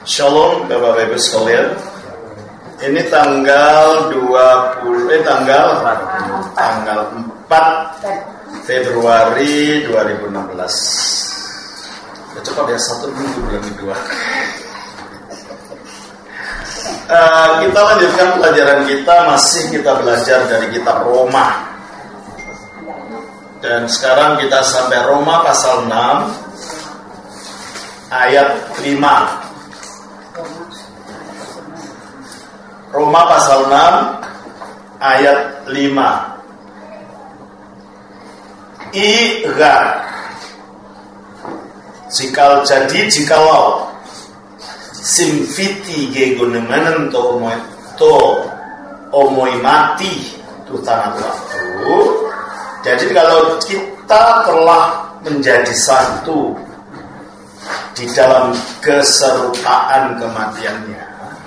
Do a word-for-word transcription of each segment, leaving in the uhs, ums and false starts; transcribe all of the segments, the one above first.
Shalom Bapak Ibu sekalian. Ini tanggal dua puluh eh tanggal tanggal empat Februari dua ribu enam belas. Ya, cepat ya, satu minggu bulan kedua. Uh, kita lanjutkan pelajaran kita, masih kita belajar dari kitab Roma. Dan sekarang kita sampai Roma pasal enam ayat lima. Roma pasal enam ayat lima. Iga jikal jadi jikalau simfiti gegonemen to omoi to omoi mati tu tanah waktu. Jadi kalau kita telah menjadi satu di dalam keserupaan kematiannya.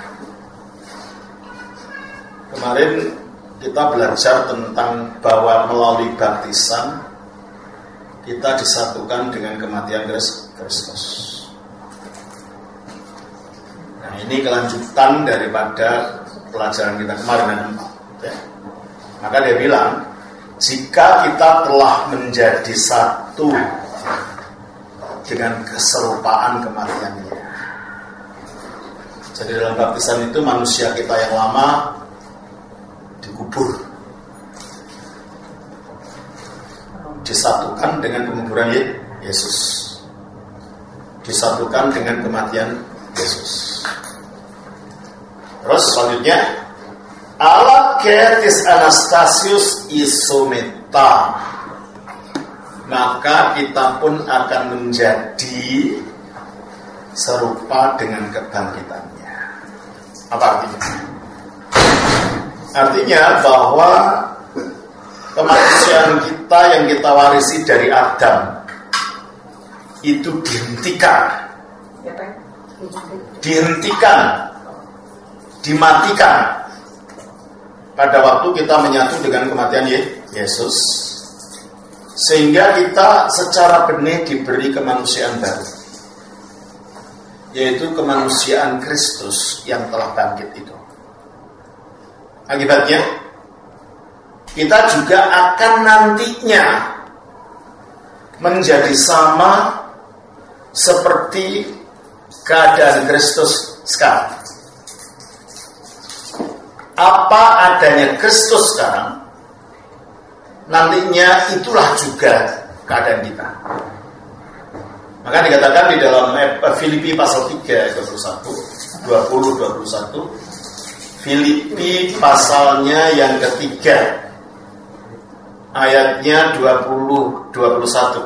Kemarin kita belajar tentang bahwa melalui baptisan kita disatukan dengan kematian Kristus. Nah, ini kelanjutan daripada pelajaran kita kemarin. Ya. Maka dia bilang, jika kita telah menjadi satu dengan keserupaan kematiannya. Jadi dalam baptisan itu manusia kita yang lama dikubur, disatukan dengan penguburan Yesus, disatukan dengan kematian Yesus. Terus selanjutnya, ala ketis Anastasius isometa, maka kita pun akan menjadi serupa dengan kebangkitannya. Apa artinya? Artinya bahwa kemanusiaan kita yang kita warisi dari Adam itu dihentikan, dihentikan, dimatikan pada waktu kita menyatu dengan kematian Yesus, sehingga kita secara benih diberi kemanusiaan baru, yaitu kemanusiaan Kristus yang telah bangkit itu. Akibatnya, kita juga akan nantinya menjadi sama seperti keadaan Kristus sekarang. Apa adanya Kristus sekarang, nantinya itulah juga keadaan kita. Maka dikatakan di dalam Filipi pasal tiga ayat dua puluh satu, dua puluh dua puluh satu, Filipi pasalnya yang ketiga ayatnya dua puluh dua puluh satu.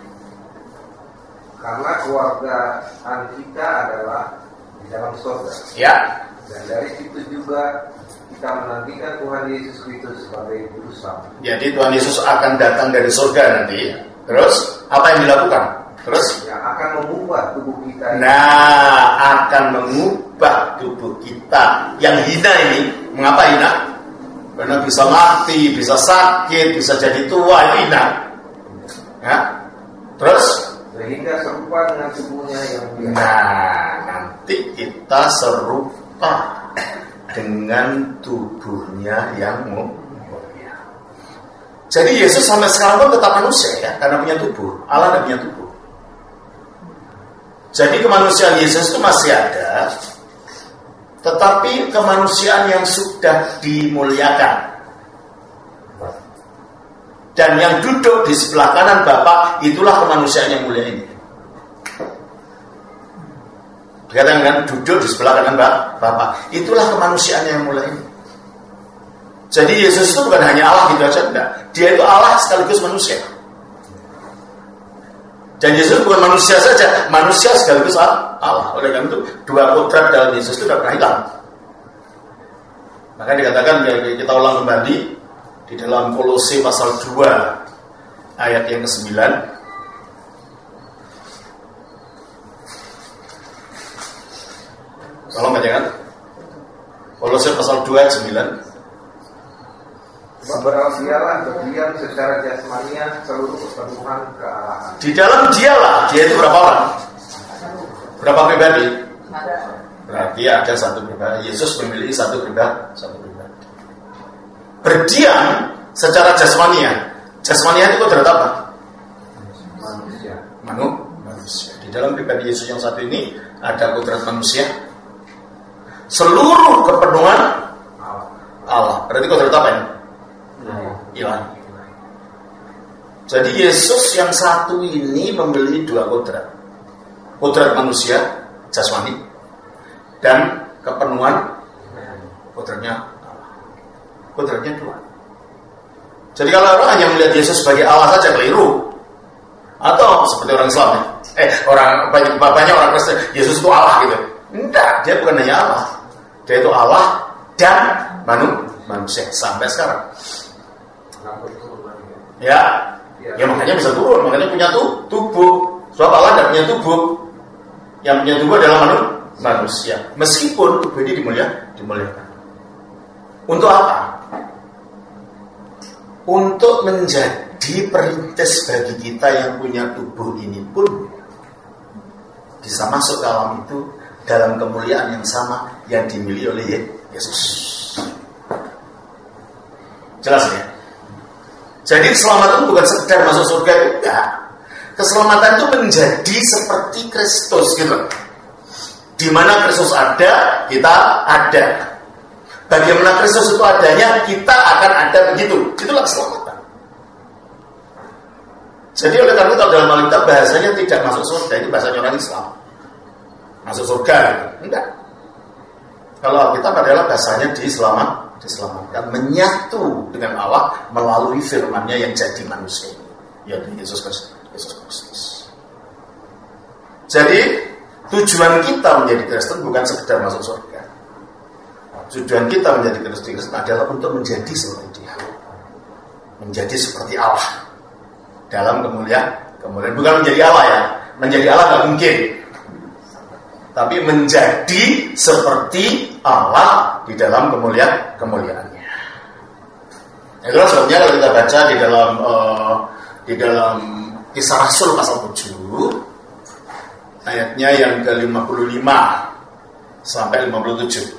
Karena kewargaan kita adalah di dalam surga. Ya. Dan dari situ juga kita menantikan Tuhan Yesus Kristus sebagai juru selamat. Jadi Tuhan Yesus akan datang dari surga nanti. Terus apa yang dilakukan? Terus yang akan mengubah tubuh kita. Nah, akan mengubah tubuh kita yang hina ini. Mengapa hina? Karena bisa mati, bisa sakit, bisa jadi tua, itu hina. Ya. Terus sehingga serupa dengan tubuhnya yang mulia. Nah, nanti kita serupa dengan tubuhnya yang mulia. Jadi Yesus sampai sekarang pun tetap manusia ya, karena punya tubuh. Allah dan punya tubuh. Jadi kemanusiaan Yesus itu masih ada, tetapi kemanusiaan yang sudah dimuliakan. Dan yang duduk di sebelah kanan Bapa, itulah kemanusiaan yang mulia ini. Dikatakan duduk di sebelah kanan Bapa, itulah kemanusiaan yang mulia ini. Jadi Yesus itu bukan hanya Allah gitu aja, enggak. Dia itu Allah sekaligus manusia. Dan Yesus bukan manusia saja, manusia sekaligus Allah. Oleh karena itu, dua kodrat dalam Yesus itu tidak pernah hilang. Maka dikatakan, kita ulang kembali di dalam Kolose pasal dua ayat yang kesembilan. Tolong bacakan. Kolose pasal dua ayat sembilan. Sebab dialah berdiam secara jasmanian seluruh kepenuhan kealahan. Di dalam dialah, dia itu berapa orang? Berapa pribadi? Berarti ada satu pribadi. Yesus memiliki satu pribadi, satu pribadi. Berdiam secara jasmania. Jasmania itu kodrat apa? Manusia. Manu, manusia. Di dalam pribadi Yesus yang satu ini ada kodrat manusia. Seluruh kepenuhan Allah. Berarti kodrat apa ini? Ilahi. Jadi Yesus yang satu ini memiliki dua kodrat. Kodrat manusia, jasmani, dan kepenuhan kodratnya Allah. Kodratnya dua. Jadi kalau orang hanya melihat Yesus sebagai Allah saja keliru. Atau seperti orang Islam, eh orang banyak orang Kristen, Yesus itu Allah gitu. Enggak, dia bukan hanya Allah. Dia itu Allah dan manusia sampai sekarang. Ya, ya makanya bisa turun, makanya punya tubuh. Sebab Allah tidak punya tubuh. Yang punya tubuh adalah manusia. Meskipun tubuh ini dimuliakan, dimuliakan. Untuk apa? Untuk menjadi perintis bagi kita yang punya tubuh ini pun bisa masuk ke alam itu dalam kemuliaan yang sama yang dimiliki oleh Yesus. Jelas ya? Jadi keselamatan bukan sekedar masuk surga, enggak. Keselamatan itu menjadi seperti Kristus gitu. Di mana Kristus ada, kita ada. Bagaimana Kristus itu adanya, kita akan ada begitu. Itulah keselamatan. Jadi oleh karena itu dalam Alkitab bahasanya tidak masuk surga, ini bahasanya orang Islam. Masuk surga, enggak. Kalau Alkitab adalah bahasanya diselamat, diselamatkan, menyatu dengan Allah melalui firman-Nya yang jadi manusia, yaitu Yesus Kristus. Yesus Kristus. Jadi tujuan kita menjadi Kristen bukan sekedar masuk surga. Tujuan kita menjadi Kristen adalah untuk menjadi seperti Dia, menjadi seperti Allah dalam kemuliaan. Kemuliaan bukan menjadi Allah ya, menjadi Allah nggak mungkin. Tapi menjadi seperti Allah di dalam kemuliaan kemuliaannya. Itulah sebabnya kalau kita baca di dalam uh, di dalam Kisah Rasul pasal tujuh ayatnya yang ke lima puluh lima sampai lima puluh tujuh.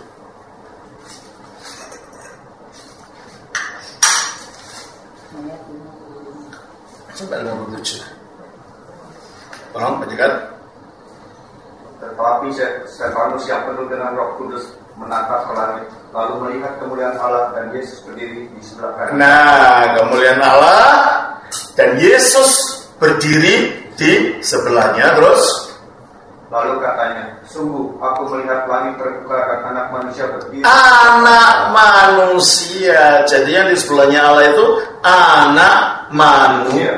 Sampai lima puluh tujuh. Tolong bacakan. Tetapi Stefanus yang penuh dengan Roh Kudus menatap ke langit, lalu melihat kemuliaan Allah dan Yesus berdiri di sebelah kanan. Nah, kemuliaan Allah dan Yesus berdiri di sebelahnya. Terus lalu katanya, sungguh aku melihat langit terbuka dan anak manusia berdiri. Anak manusia. Jadi yang di sebelahnya Allah itu anak manusia.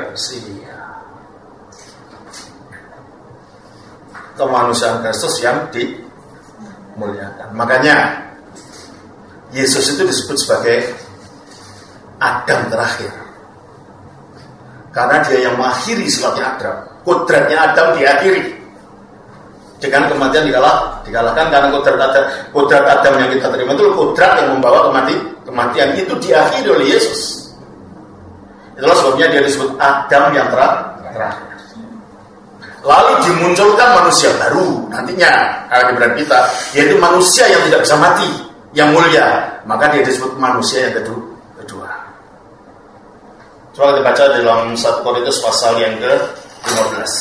Kemanusiaan Kristus yang dimuliakan. Makanya Yesus itu disebut sebagai Adam terakhir. Karena dia yang mengakhiri sifatnya Adam. Kodratnya Adam diakhiri dengan kematian dikalah, dikalahkan karena kodrat Adam, kodrat Adam yang kita terima itu kodrat yang membawa kemati, kematian itu diakhiri oleh Yesus. Itulah sebabnya dia disebut Adam yang terakhir. Lalu dimunculkan manusia baru nantinya kalau di beran kita, yaitu manusia yang tidak bisa mati, yang mulia. Maka dia disebut manusia yang kedua. kedua. Coba kita baca dalam satu Korintus pasal yang ke lima belas.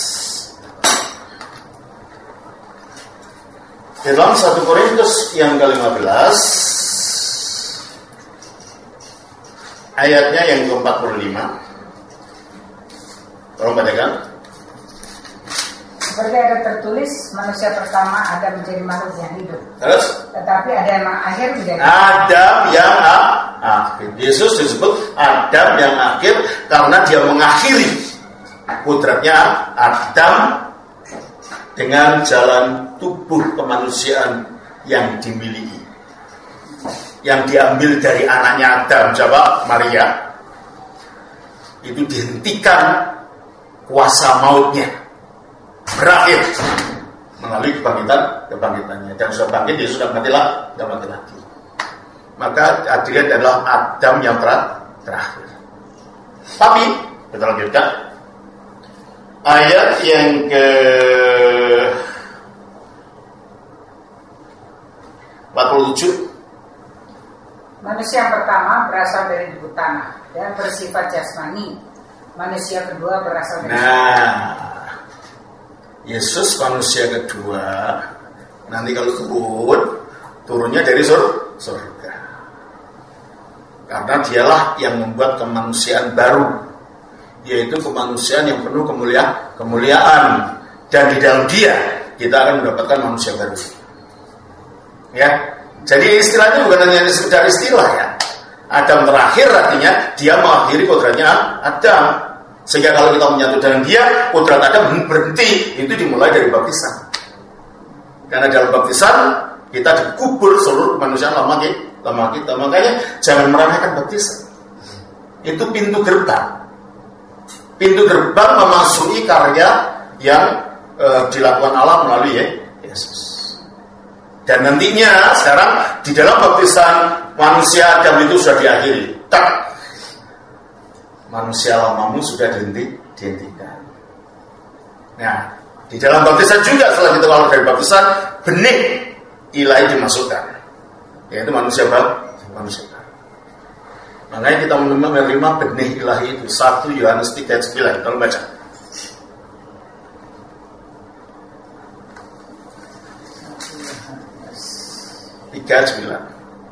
Di dalam satu Korintus yang ke lima belas ayatnya yang ke empat puluh lima. Tolong bacakan. Seperti ada tertulis, manusia pertama Adam menjadi makhluk yang hidup. Terus? Tetapi ada yang akhir menjadi Adam yang akhir. Yesus disebut Adam yang akhir karena dia mengakhiri kodratnya Adam dengan jalan tubuh kemanusiaan yang dimiliki, yang diambil dari anaknya Adam, siapa? Maria. Itu dihentikan kuasa mautnya, berakhir melalui kebangkitan kebangkitannya, dan sudah bangkit, dia sudah mati lagi, sudah mati lagi. Maka dia adalah Adam yang terakhir. Tapi kita lanjutkan ayat yang ke puluh tujuh. Manusia yang pertama berasal dari debu tanah dan bersifat jasmani. Manusia kedua berasal dari Nah, Yesus manusia kedua. Nanti kalau turun, turunnya dari sur- surga. Karena dialah yang membuat kemanusiaan baru, yaitu kemanusiaan yang penuh kemuliaan, kemuliaan. Dan di dalam dia kita akan mendapatkan manusia baru. Ya. Jadi istilahnya bukan hanya sekedar istilah ya. Adam terakhir artinya dia mengakhiri kodratnya Adam. Sehingga kalau kita menyatu dengan dia, kodrat Adam berhenti. Itu dimulai dari baptisan. Karena dalam baptisan kita dikubur seluruh kemanusiaan lama kita, lama kita. Makanya jangan meremehkan baptisan. Itu pintu gerbang. Pintu gerbang memasuki karya yang e, dilakukan Allah melalui ya, Yesus. Dan nantinya sekarang di dalam baptisan manusia Adam itu sudah diakhiri. Tak. Manusia lamamu sudah dihenti, dihentikan. Nah, di dalam baptisan juga setelah kita keluar dari baptisan, benih ilahi dimasukkan. Yaitu manusia baru, manusia baru. Makanya kita menerima benih ilahi itu. satu Yohanes tiga ayat sembilan. Tolong baca. tiga sembilan.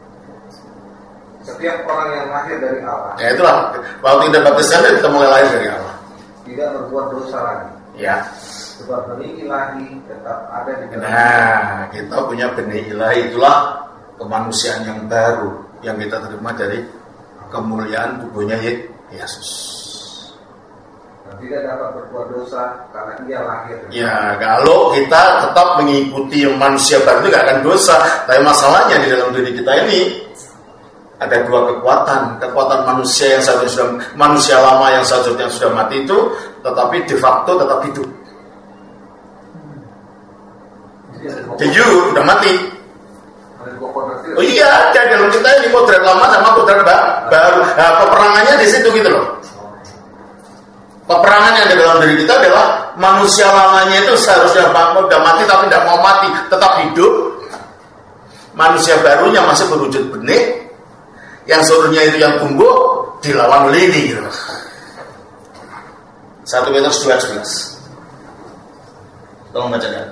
Setiap orang yang lahir dari Allah. Ya itulah. Waktu kita baptisan kita mulai lahir dari Allah. Tidak berbuat dosa lagi. Ya. Sebab benih ilahi tetap ada di dalam. Nah, kita punya benih ilahi, itulah kemanusiaan yang baru yang kita terima dari kemuliaan tubuhnya Yesus. Dan tidak dapat berbuat dosa karena ia lahir. Ya, kalau kita tetap mengikuti manusia baru itu gak akan dosa. Tapi masalahnya di dalam diri kita ini ada dua kekuatan. Kekuatan manusia yang seharusnya sudah manusia lama yang seharusnya sudah mati itu, tetapi de facto tetap hidup. De jure udah mati. Oh iya, ada dalam kita ini kodrat lama sama kodrat baru. Nah, peperangannya di situ gitu loh. Peperangan yang ada dalam diri kita adalah manusia lamanya itu seharusnya udah mati tapi tidak mau mati, tetap hidup. Manusia barunya masih berwujud benih, yang seluruhnya itu yang tumbuh dilawan oleh ini gitu. satu Petrus dua sebelas. Tolong bacakan.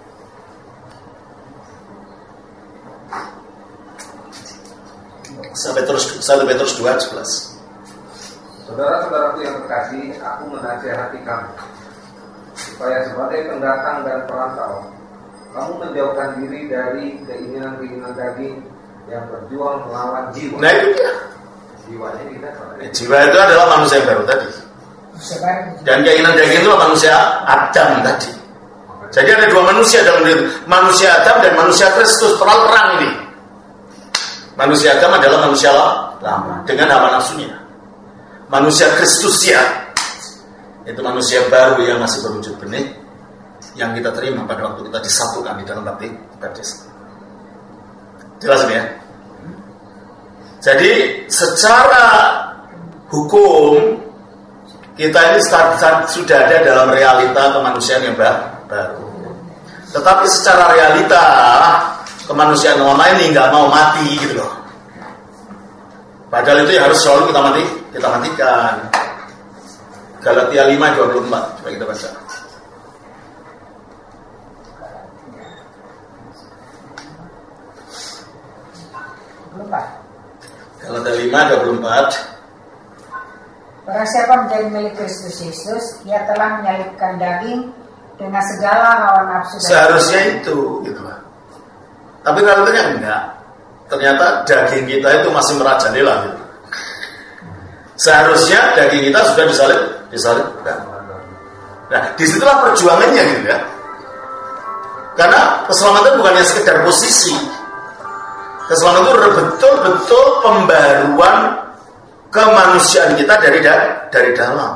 satu Petrus dua sebelas. Saudara-saudaraku yang terkasih, aku menasihati kamu supaya sebagai pendatang dan perantau, kamu menjauhkan diri dari keinginan-keinginan daging yang berjuang melawan jiwa. Nah itu dia. Jiwanya kita. Jiwa itu adalah manusia yang baru tadi. Dan keinginan daging itu adalah manusia Adam tadi. Jadi ada dua manusia dalam diri, manusia Adam dan manusia Kristus, terlalu terang ini. Manusia Adam adalah manusia lama dengan hawa nafsunya. Manusia Kristus ya, itu manusia baru yang masih berwujud benih, yang kita terima pada waktu kita disatukan di dalam baptisan. Jelas ini ya. Jadi secara hukum kita ini start, start, sudah ada dalam realita kemanusiaan yang baru. Tetapi secara realita kemanusiaan lama ini nggak mau mati gitu loh. Padahal itu yang harus selalu kita mati, kita matikan. Galatia lima dua puluh empat. Coba kita baca. Galatia lima dua puluh empat. Barang siapa menjadi milik Kristus Yesus, ia telah menyalibkan daging dengan segala hawa nafsu. Seharusnya itu, gitu lah. Tapi kalau ternyata enggak. Ternyata daging kita itu masih merajalela gitu. Seharusnya daging kita sudah disalib, disalibkan. Nah, disitulah perjuangannya gitu ya. Karena keselamatan bukannya sekedar posisi. Keselamatan itu betul-betul pembaruan kemanusiaan kita dari da- dari dalam.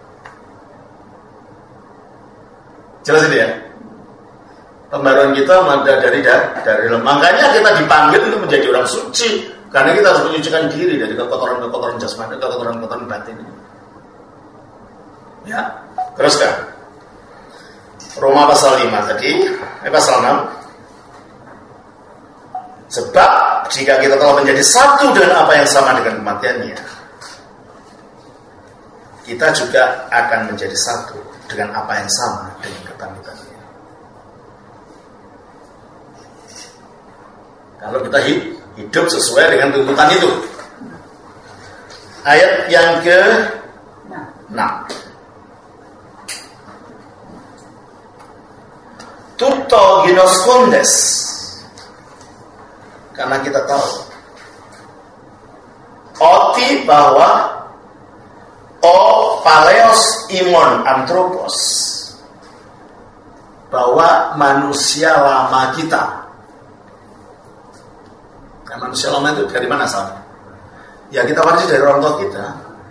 Jelas ini ya. Pembaruan kita ada dari dari dalam. Makanya kita dipanggil untuk menjadi orang suci, karena kita harus menyucikan diri dari kekotoran-kekotoran jasmani, kekotoran-kekotoran batin. Ya, teruskan. Roma pasal lima tadi, eh pasal enam. Sebab jika kita telah menjadi satu dengan apa yang sama dengan kematiannya, kita juga akan menjadi satu dengan apa yang sama dengan kebangkitannya. Kalau kita hidup sesuai dengan tuntutan itu. Ayat yang ke enam. Tuto ginos kondes. Karena kita tahu oti bahwa o paleos imon antropos, bahwa manusia lama kita. Nah, manusia lama itu dari mana asalnya? Ya kita warisi dari orang tua kita.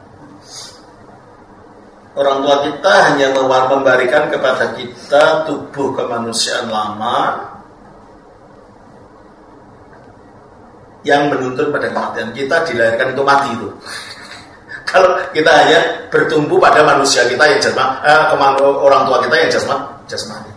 Orang tua kita hanya memberikan kepada kita tubuh kemanusiaan lama yang menuntun pada kematian. Kita dilahirkan untuk mati itu. Kalau kita hanya bertumbuh pada manusia kita yang jasmani, eh, orang tua kita yang jasmani, jasmani.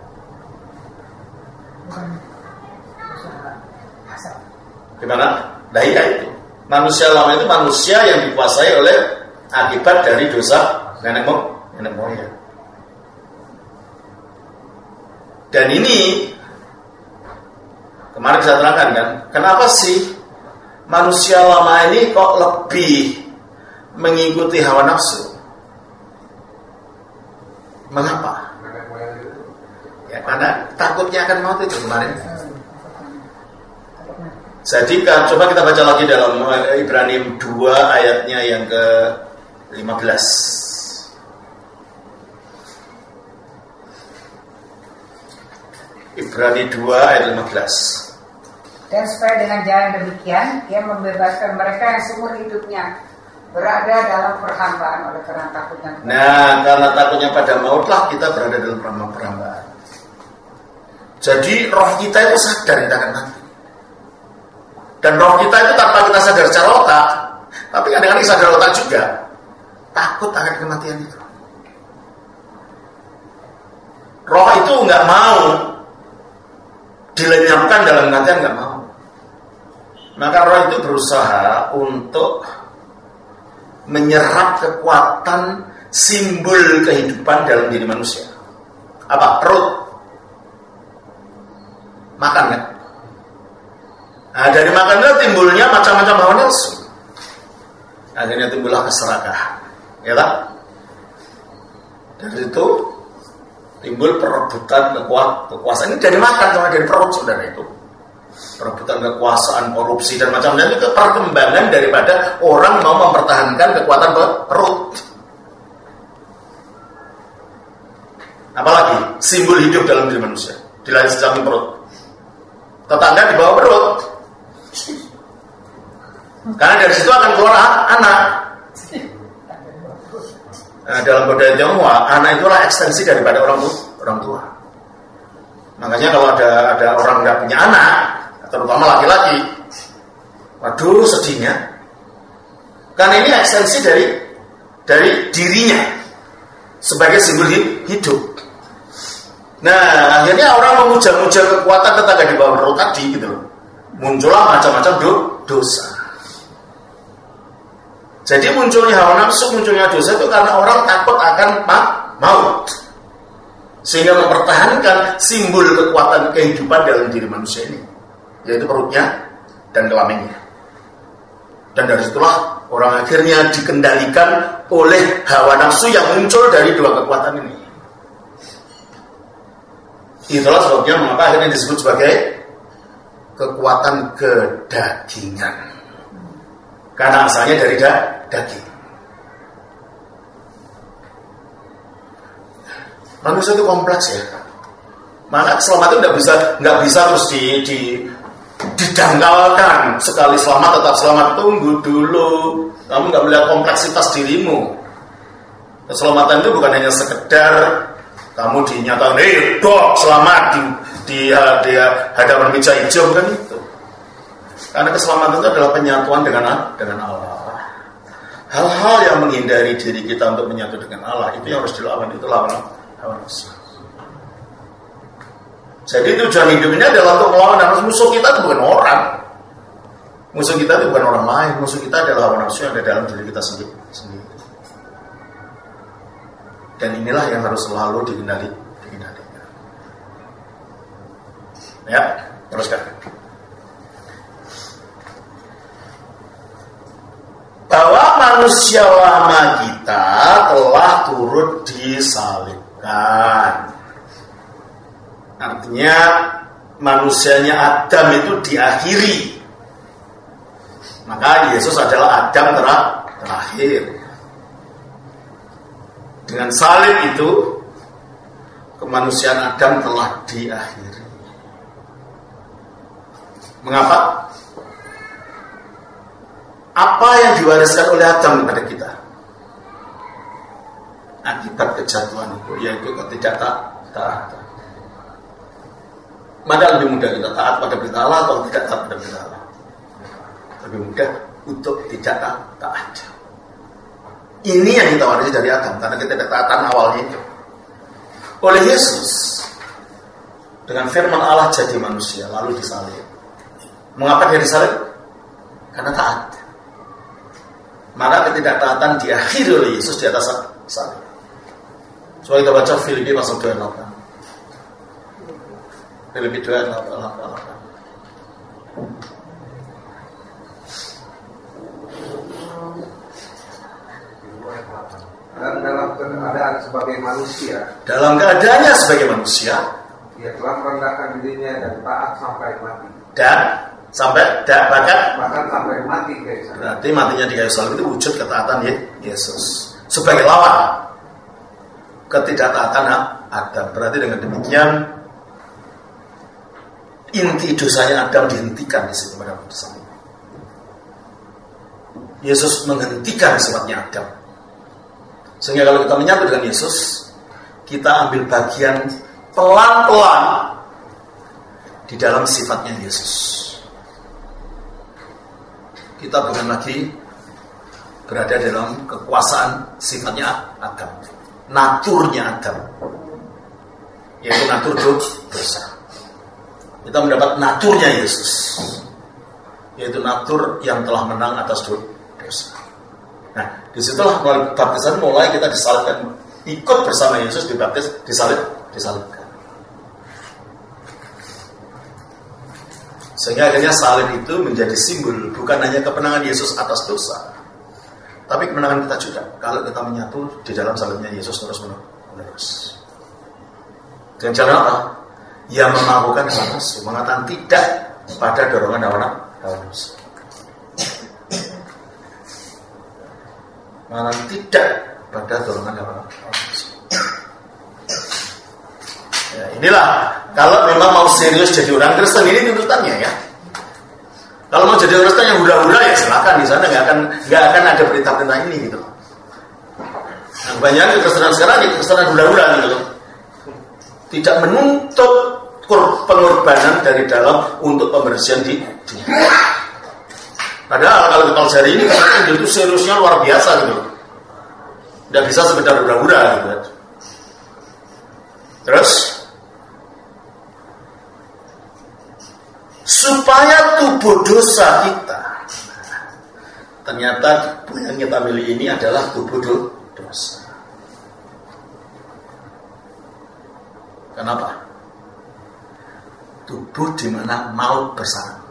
Gimana? Nah iya itu. Manusia lama itu manusia yang dikuasai oleh akibat dari dosa nenek moyang, nenek moyang. Dan ini kemarin saya terangkan kan, kenapa sih manusia lama ini kok lebih mengikuti hawa nafsu? Mengapa? Ya karena takutnya akan mati itu kemarin. Jadi kan, coba kita baca lagi dalam Ibrani dua ayatnya yang ke lima belas. Ibrani dua ayat lima belas. Dan supaya dengan jalan demikian ia membebaskan mereka yang seumur hidupnya berada dalam perhambaan oleh karena takutnya. Nah, karena takutnya pada mautlah kita berada dalam perhambaan. Jadi roh kita itu sadar kita akan mati. Dan roh kita itu tanpa kita sadar secara otak, tapi kadang-kadang sadar otak juga, takut akan kematian itu. Roh itu nggak mau dilenyapkan dalam kematian, nggak mau. Maka roh itu berusaha untuk menyerap kekuatan simbol kehidupan dalam diri manusia. Apa? Perut. Makan kan? Nah, dari makan itu timbulnya macam-macam hawa nafsu. Akhirnya timbullah keserakahan. Ya tak? Dari itu timbul perebutan kekuasaan. Kekuasaan ini dari makan, sama dari perut saudara itu. Perebutan kekuasaan, korupsi dan macam-macam itu perkembangan daripada orang mau mempertahankan kekuatan perut. Apalagi simbol hidup dalam diri manusia. Dilahirkan di samping perut. Tetangga di bawah perut. Karena dari situ akan keluar anak. Nah, dalam budaya Tionghoa, anak itulah ekstensi daripada orang tua. Orang tua. Makanya kalau ada ada orang nggak punya anak, terutama laki-laki, waduh sedihnya. Karena ini ekstensi dari dari dirinya sebagai simbol hidup. Nah, akhirnya orang memuja-muja kekuatan tetangga di bawah perut tadi gitu loh. Muncullah macam-macam do, dosa. Jadi munculnya hawa nafsu, munculnya dosa itu karena orang takut akan maut. Sehingga mempertahankan simbol kekuatan kehidupan dalam diri manusia ini, yaitu perutnya dan kelaminnya. Dan dari situlah orang akhirnya dikendalikan oleh hawa nafsu yang muncul dari dua kekuatan ini. Itulah sebabnya mengapa akhirnya disebut sebagai kekuatan kedagingan. Karena asalnya dari da- daging. Manusia itu kompleks ya. Maka selamat itu nggak bisa nggak bisa terus di, di didangkalkan. Sekali selamat tetap selamat, tunggu dulu. Kamu nggak melihat kompleksitas dirimu. Keselamatan itu bukan hanya sekedar kamu dinyatakan, eh dok selamat di, di, di hadapan meja hijau, bukan itu. Karena keselamatan itu adalah penyatuan dengan dengan Allah. Hal-hal yang menghindari diri kita untuk menyatu dengan Allah itu yang harus dilawan, itu lawan hawa nafsu. Jadi tujuan hidup ini adalah untuk melawan nafsu. Musuh kita itu bukan orang. Musuh kita itu bukan orang lain. Musuh kita adalah hawa nafsu yang ada dalam diri kita sendiri. Dan inilah yang harus selalu dikendali. dikendalikan. Ya, teruskan. Bahwa manusia lama kita telah turut disalibkan. Artinya manusianya Adam itu diakhiri. Maka Yesus adalah Adam terakhir. Dengan salib itu kemanusiaan Adam telah diakhiri. Mengapa? Apa yang diwariskan oleh Adam kepada kita? Akibat kejatuhan itu, yaitu ketidaktaatan. Maka lebih mudah kita taat pada perintah Allah atau tidak taat pada perintah Allah? Lebih mudah untuk tidak taat. Ini yang kita warisi dari Adam, karena ketidaktaatan awalnya itu. Oleh Yesus, dengan firman Allah jadi manusia, lalu disalib. Mengapa dia disalib? Karena taat. Maka ketidaktaatan diakhiri oleh Yesus di atas salib. Coba kita baca Filipi pasal dua ayat delapan. Filipi dua ayat delapan. Dan dalam keadaan sebagai manusia, dalam keadaannya sebagai manusia, ia telah merendahkan dirinya dan taat sampai mati. Dan sampai dan bahkan bahkan sampai mati guys. Berarti matinya di kayu salib itu wujud ketaatan Yesus sebagai lawan ketidaktaatan Adam. Berarti dengan demikian inti dosanya Adam dihentikan di situ pada salib. Yesus menghentikan sifatnya Adam. Sehingga kalau kita menyatu dengan Yesus, kita ambil bagian pelan-pelan di dalam sifatnya Yesus. Kita bukan lagi berada dalam kekuasaan sifatnya Adam, naturnya Adam, yaitu natur dosa. Kita mendapat naturnya Yesus, yaitu natur yang telah menang atas dosa. Nah, disitulah melalui baptisan mulai kita disalibkan, ikut bersama Yesus dibaptis, disalib, disalibkan. Sehingga akhirnya salib itu menjadi simbol bukan hanya kemenangan Yesus atas dosa, tapi kemenangan kita juga kalau kita menyatu di dalam salibnya Yesus terus menerus. Dengan cara apa? Yang memabukkan hawa nafsu, mengatakan tidak pada dorongan hawa nafsu. Mengatakan tidak pada dorongan hawa nafsu. Ya, inilah kalau memang mau serius jadi orang Kristen, ini tuntutannya ya. Kalau mau jadi orang Kristen yang hura-hura ya silakan, di sana nggak akan nggak akan ada perintah-perintah ini gitu. Nah, banyak kekristenan sekarang itu kekristenan hura-hura gitu loh. Tidak menuntut pengorbanan dari dalam untuk pembersihan di dunia. Padahal kalau kita hari ini kan itu seriusnya luar biasa gitu loh. Tidak bisa sekedar hura-hura gitu. Terus supaya tubuh dosa kita, ternyata tubuh yang kita miliki ini adalah tubuh dosa. Kenapa? Tubuh di mana maut bersarang.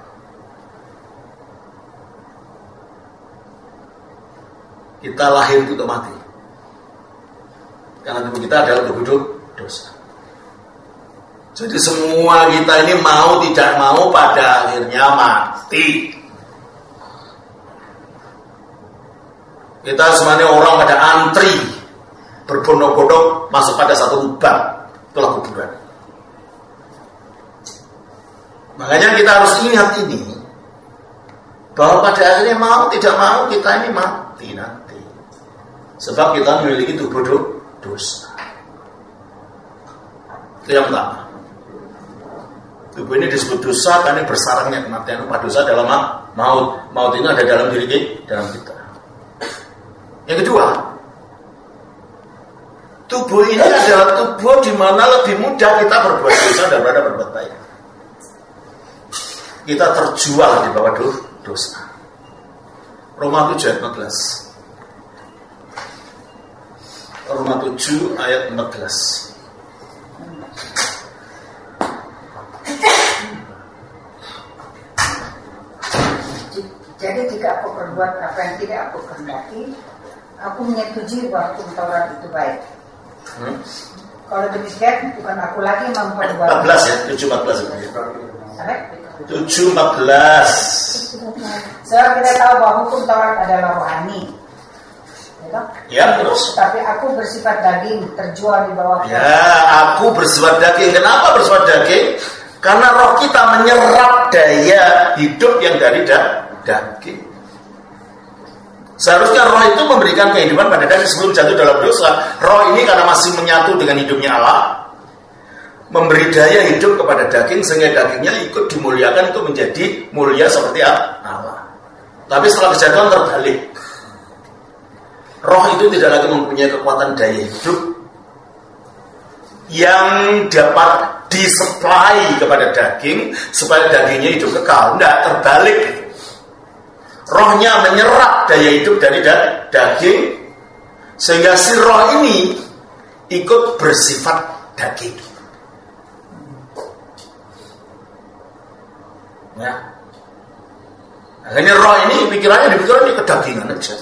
Kita lahir untuk mati, karena tubuh kita adalah tubuh dosa. Jadi semua kita ini mau tidak mau pada akhirnya mati. Kita semuanya orang pada antri berbondong-bondong masuk pada satu lubang, itulah kuburan. Makanya kita harus ingat ini, bahwa pada akhirnya mau tidak mau kita ini mati nanti, sebab kita memiliki tubuh dosa. Itu yang pertama. Tubuh ini disebut dosa karena bersarangnya kematian. Upah dosa dalam maut. Maut ini ada dalam diri kita, dalam kita. Yang kedua, tubuh ini adalah tubuh di mana lebih mudah kita berbuat dosa daripada berbuat baik. Kita terjual di bawah dosa. Roma tujuh ayat empat belas. Roma tujuh ayat empat belas. Jadi jika aku berbuat apa yang tidak aku kehendaki, aku menyetujui bahwa hukum Taurat itu baik. Hmm? Kalau demikian, bukan aku lagi memperbuat. empat belas ya, tujuh empat belas. tujuh empat belas. Sebab kita tahu bahwa hukum Taurat adalah rohani. Ya, ya terus. Tapi aku bersifat daging, terjual di bawah. Ya, aku bersifat daging. Kenapa bersifat daging? Karena roh kita menyerap daya hidup yang dari da- daging. Seharusnya roh itu memberikan kehidupan pada daging sebelum jatuh dalam dosa. Roh ini karena masih menyatu dengan hidupnya Allah, memberi daya hidup kepada daging sehingga dagingnya ikut dimuliakan untuk menjadi mulia seperti Allah. Tapi setelah kejatuhan terbalik. Roh itu tidak lagi mempunyai kekuatan daya hidup yang dapat disuplai kepada daging supaya dagingnya hidup kekal. Tidak, terbalik. Rohnya menyerap daya hidup dari daging sehingga si roh ini ikut bersifat daging. Ya. Akhirnya roh ini pikirannya dipikirannya kedagingan aja.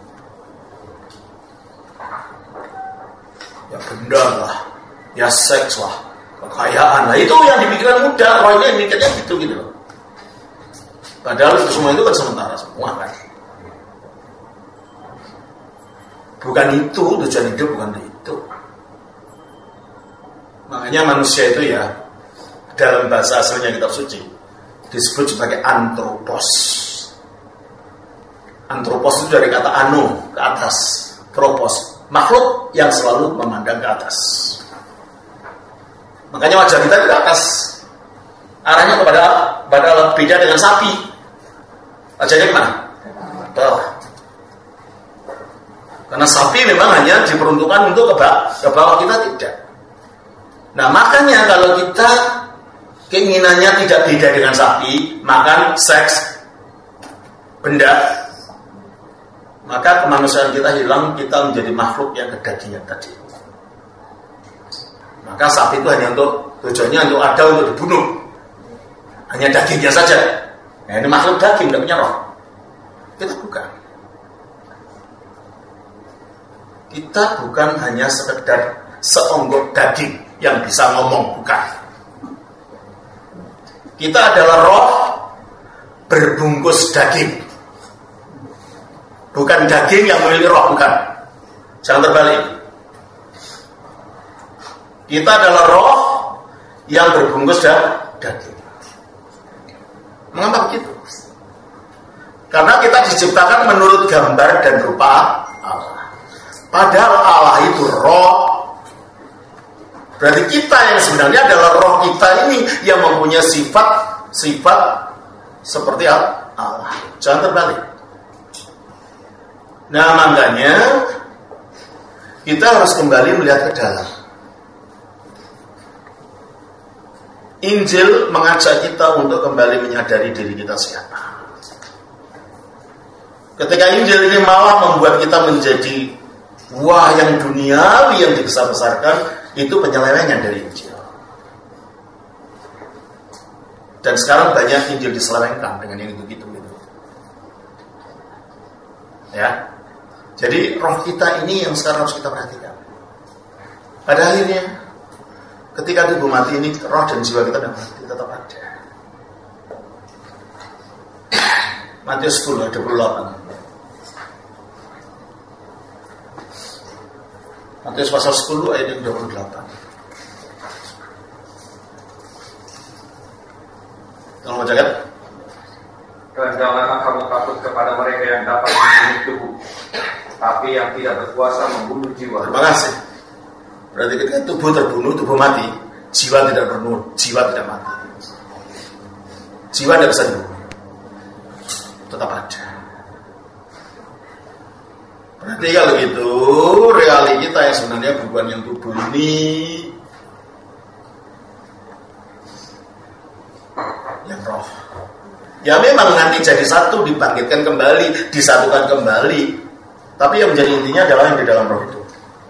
Ya benda lah, ya seks lah, kekayaan lah, itu yang dipikirkan mudah. Roh ini mikirnya gitu gitu loh. Padahal itu semua itu kan sementara semua kan. Bukan itu tujuan hidup, bukan itu. Makanya manusia itu ya dalam bahasa aslinya kitab suci disebut sebagai antropos. Antropos itu dari kata anu, ke atas. Tropos, makhluk yang selalu memandang ke atas. Makanya wajah kita ke atas. Arahnya kepada pada beda dengan sapi. Wajahnya kemana? Bawah. Karena sapi memang hanya diperuntukkan untuk ke bawah, ke bawah kita tidak. Nah makanya kalau kita keinginannya tidak beda dengan sapi, makan, seks, benda, maka kemanusiaan kita hilang, kita menjadi makhluk yang kedagingan tadi. Maka sapi itu hanya untuk tujuannya untuk ada untuk dibunuh, hanya dagingnya saja. Nah, ini makhluk daging, tidak punya roh. Kita bukan. Kita bukan hanya sekedar seonggok daging yang bisa ngomong, bukan. Kita adalah roh berbungkus daging. Bukan daging yang memiliki roh, bukan. Jangan terbalik. Kita adalah roh yang berbungkus daging. Mengapa begitu? Karena kita diciptakan menurut gambar dan rupa Allah. Padahal Allah itu roh. Berarti kita yang sebenarnya adalah roh kita ini yang mempunyai sifat-sifat seperti Allah. Jangan terbalik. Nah makanya kita harus kembali melihat ke dalam. Injil mengajak kita untuk kembali menyadari diri kita siapa. Ketika Injil ini malah membuat kita menjadi wah yang duniawi yang dibesar-besarkan, itu penyelewengan dari Injil. Dan sekarang banyak Injil diselewengkan dengan yang itu-gitu gitu. Ya. Jadi roh kita ini yang sekarang harus kita perhatikan. Pada akhirnya ketika tubuh mati ini, roh dan jiwa kita tidak mati, tetap ada. Matius sepuluh ayat dua puluh delapan. Matius pasal sepuluh ayat dua puluh delapan. Tolong bacakan. Dan janganlah kamu takut kepada mereka yang dapat membunuh tubuh, tapi yang tidak berkuasa membunuh jiwa. Terima kasih. Berarti ketika tubuh terbunuh, tubuh mati, jiwa tidak terbunuh, jiwa tidak mati. Jiwa tidak bisa dibunuh, tetap ada. Berarti kalau gitu reali kita yang sebenarnya bukan yang tubuh ini, yang roh. Ya memang nanti jadi satu, dibangkitkan kembali, disatukan kembali. Tapi yang menjadi intinya adalah yang di dalam roh itu.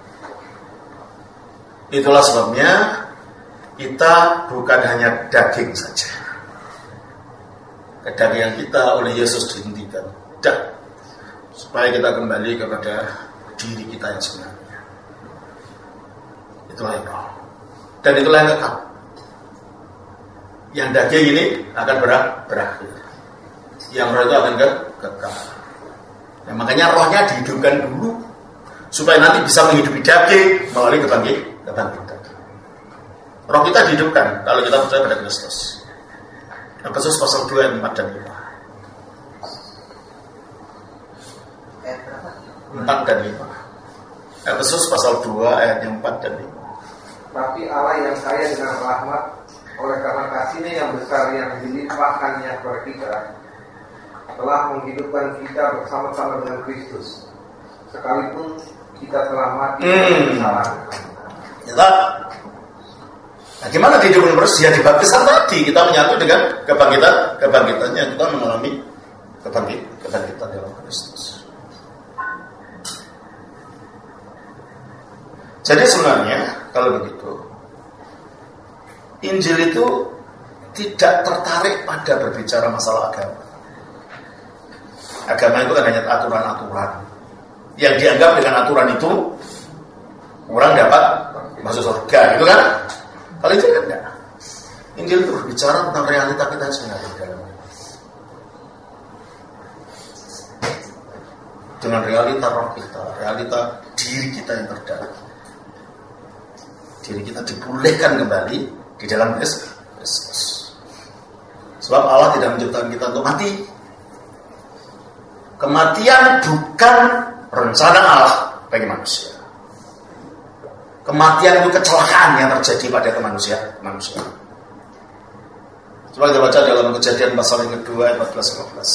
Itulah sebabnya kita bukan hanya daging saja. Kedagingan kita oleh Yesus dihentikan. Dan supaya kita kembali kepada diri kita yang sebenarnya. Itulah yang roh. Dan itulah yang kekal. Yang daging ini akan berakhir. Yang roh itu akan kekal. Ya, makanya rohnya dihidupkan dulu supaya nanti bisa menghidupi daging melalui kebangkit, kebangkitan. Roh kita dihidupkan kalau kita percaya pada Kristus. Efesus pasal dua ayat empat dan lima. empat dan lima. Efesus pasal dua ayat empat dan lima. Tapi Allah yang kaya dengan rahmat, oleh karena kasih-Nya yang besar yang dilimpahkannya kepada kita, telah menghidupkan kita bersama-sama dengan Kristus, sekalipun kita telah mati dalam kesalahan. Ya, bagaimana kehidupan bersih? Ya, di baptisan tadi kita menyatu dengan kebangkitan, kebangkitannya kita mengalami kebangkit, kebangkitan dalam Kristus. Jadi sebenarnya kalau begitu, Injil itu tidak tertarik pada berbicara masalah agama. Agama itu kan hanya aturan-aturan yang dianggap dengan aturan itu orang dapat masuk surga, itu kan? Kalau Injil kan enggak. Injil itu berbicara tentang realita kita sebenarnya. Dengan realita roh kita, realita diri kita yang terdalam. Diri kita dipulihkan kembali di dalam Kristus. Sebab Allah tidak menciptakan kita untuk mati. Kematian bukan rencana Allah bagi manusia. Kematian itu kecelakaan yang terjadi pada manusia. manusia. Coba kita baca dalam Kejadian pasal yang kedua ayat empat belas lima belas.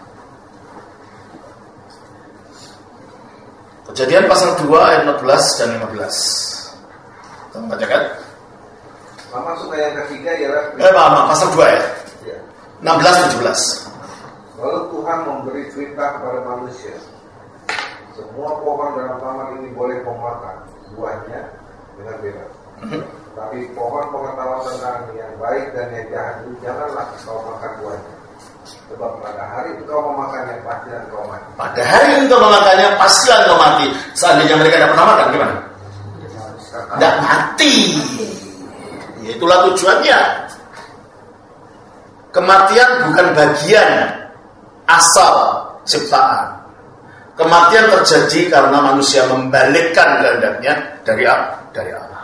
Kejadian pasal dua ayat empat belas dan lima belas. Kita bacakan. Mama suka yang ketiga ialah Eh, maaf, pasal dua ya. enam belas tujuh belas. Lalu Tuhan memberi perintah kepada manusia, semua pohon dalam taman ini boleh kau makan buahnya dengan bebas. Mm-hmm. Tapi pohon pengetahuan tentang yang baik dan yang jahat itu janganlah kau makan buahnya. Sebab pada hari engkau memakannya pasti engkau mati. Pada hari engkau memakannya pasti engkau mati. Seandainya mereka tidak pernah makan, gimana? Tidak mati. Ya, itulah tujuannya. Kematian bukan bagian asal ciptaan. Kematian terjadi karena manusia membalikkan kehendaknya dari dari Allah.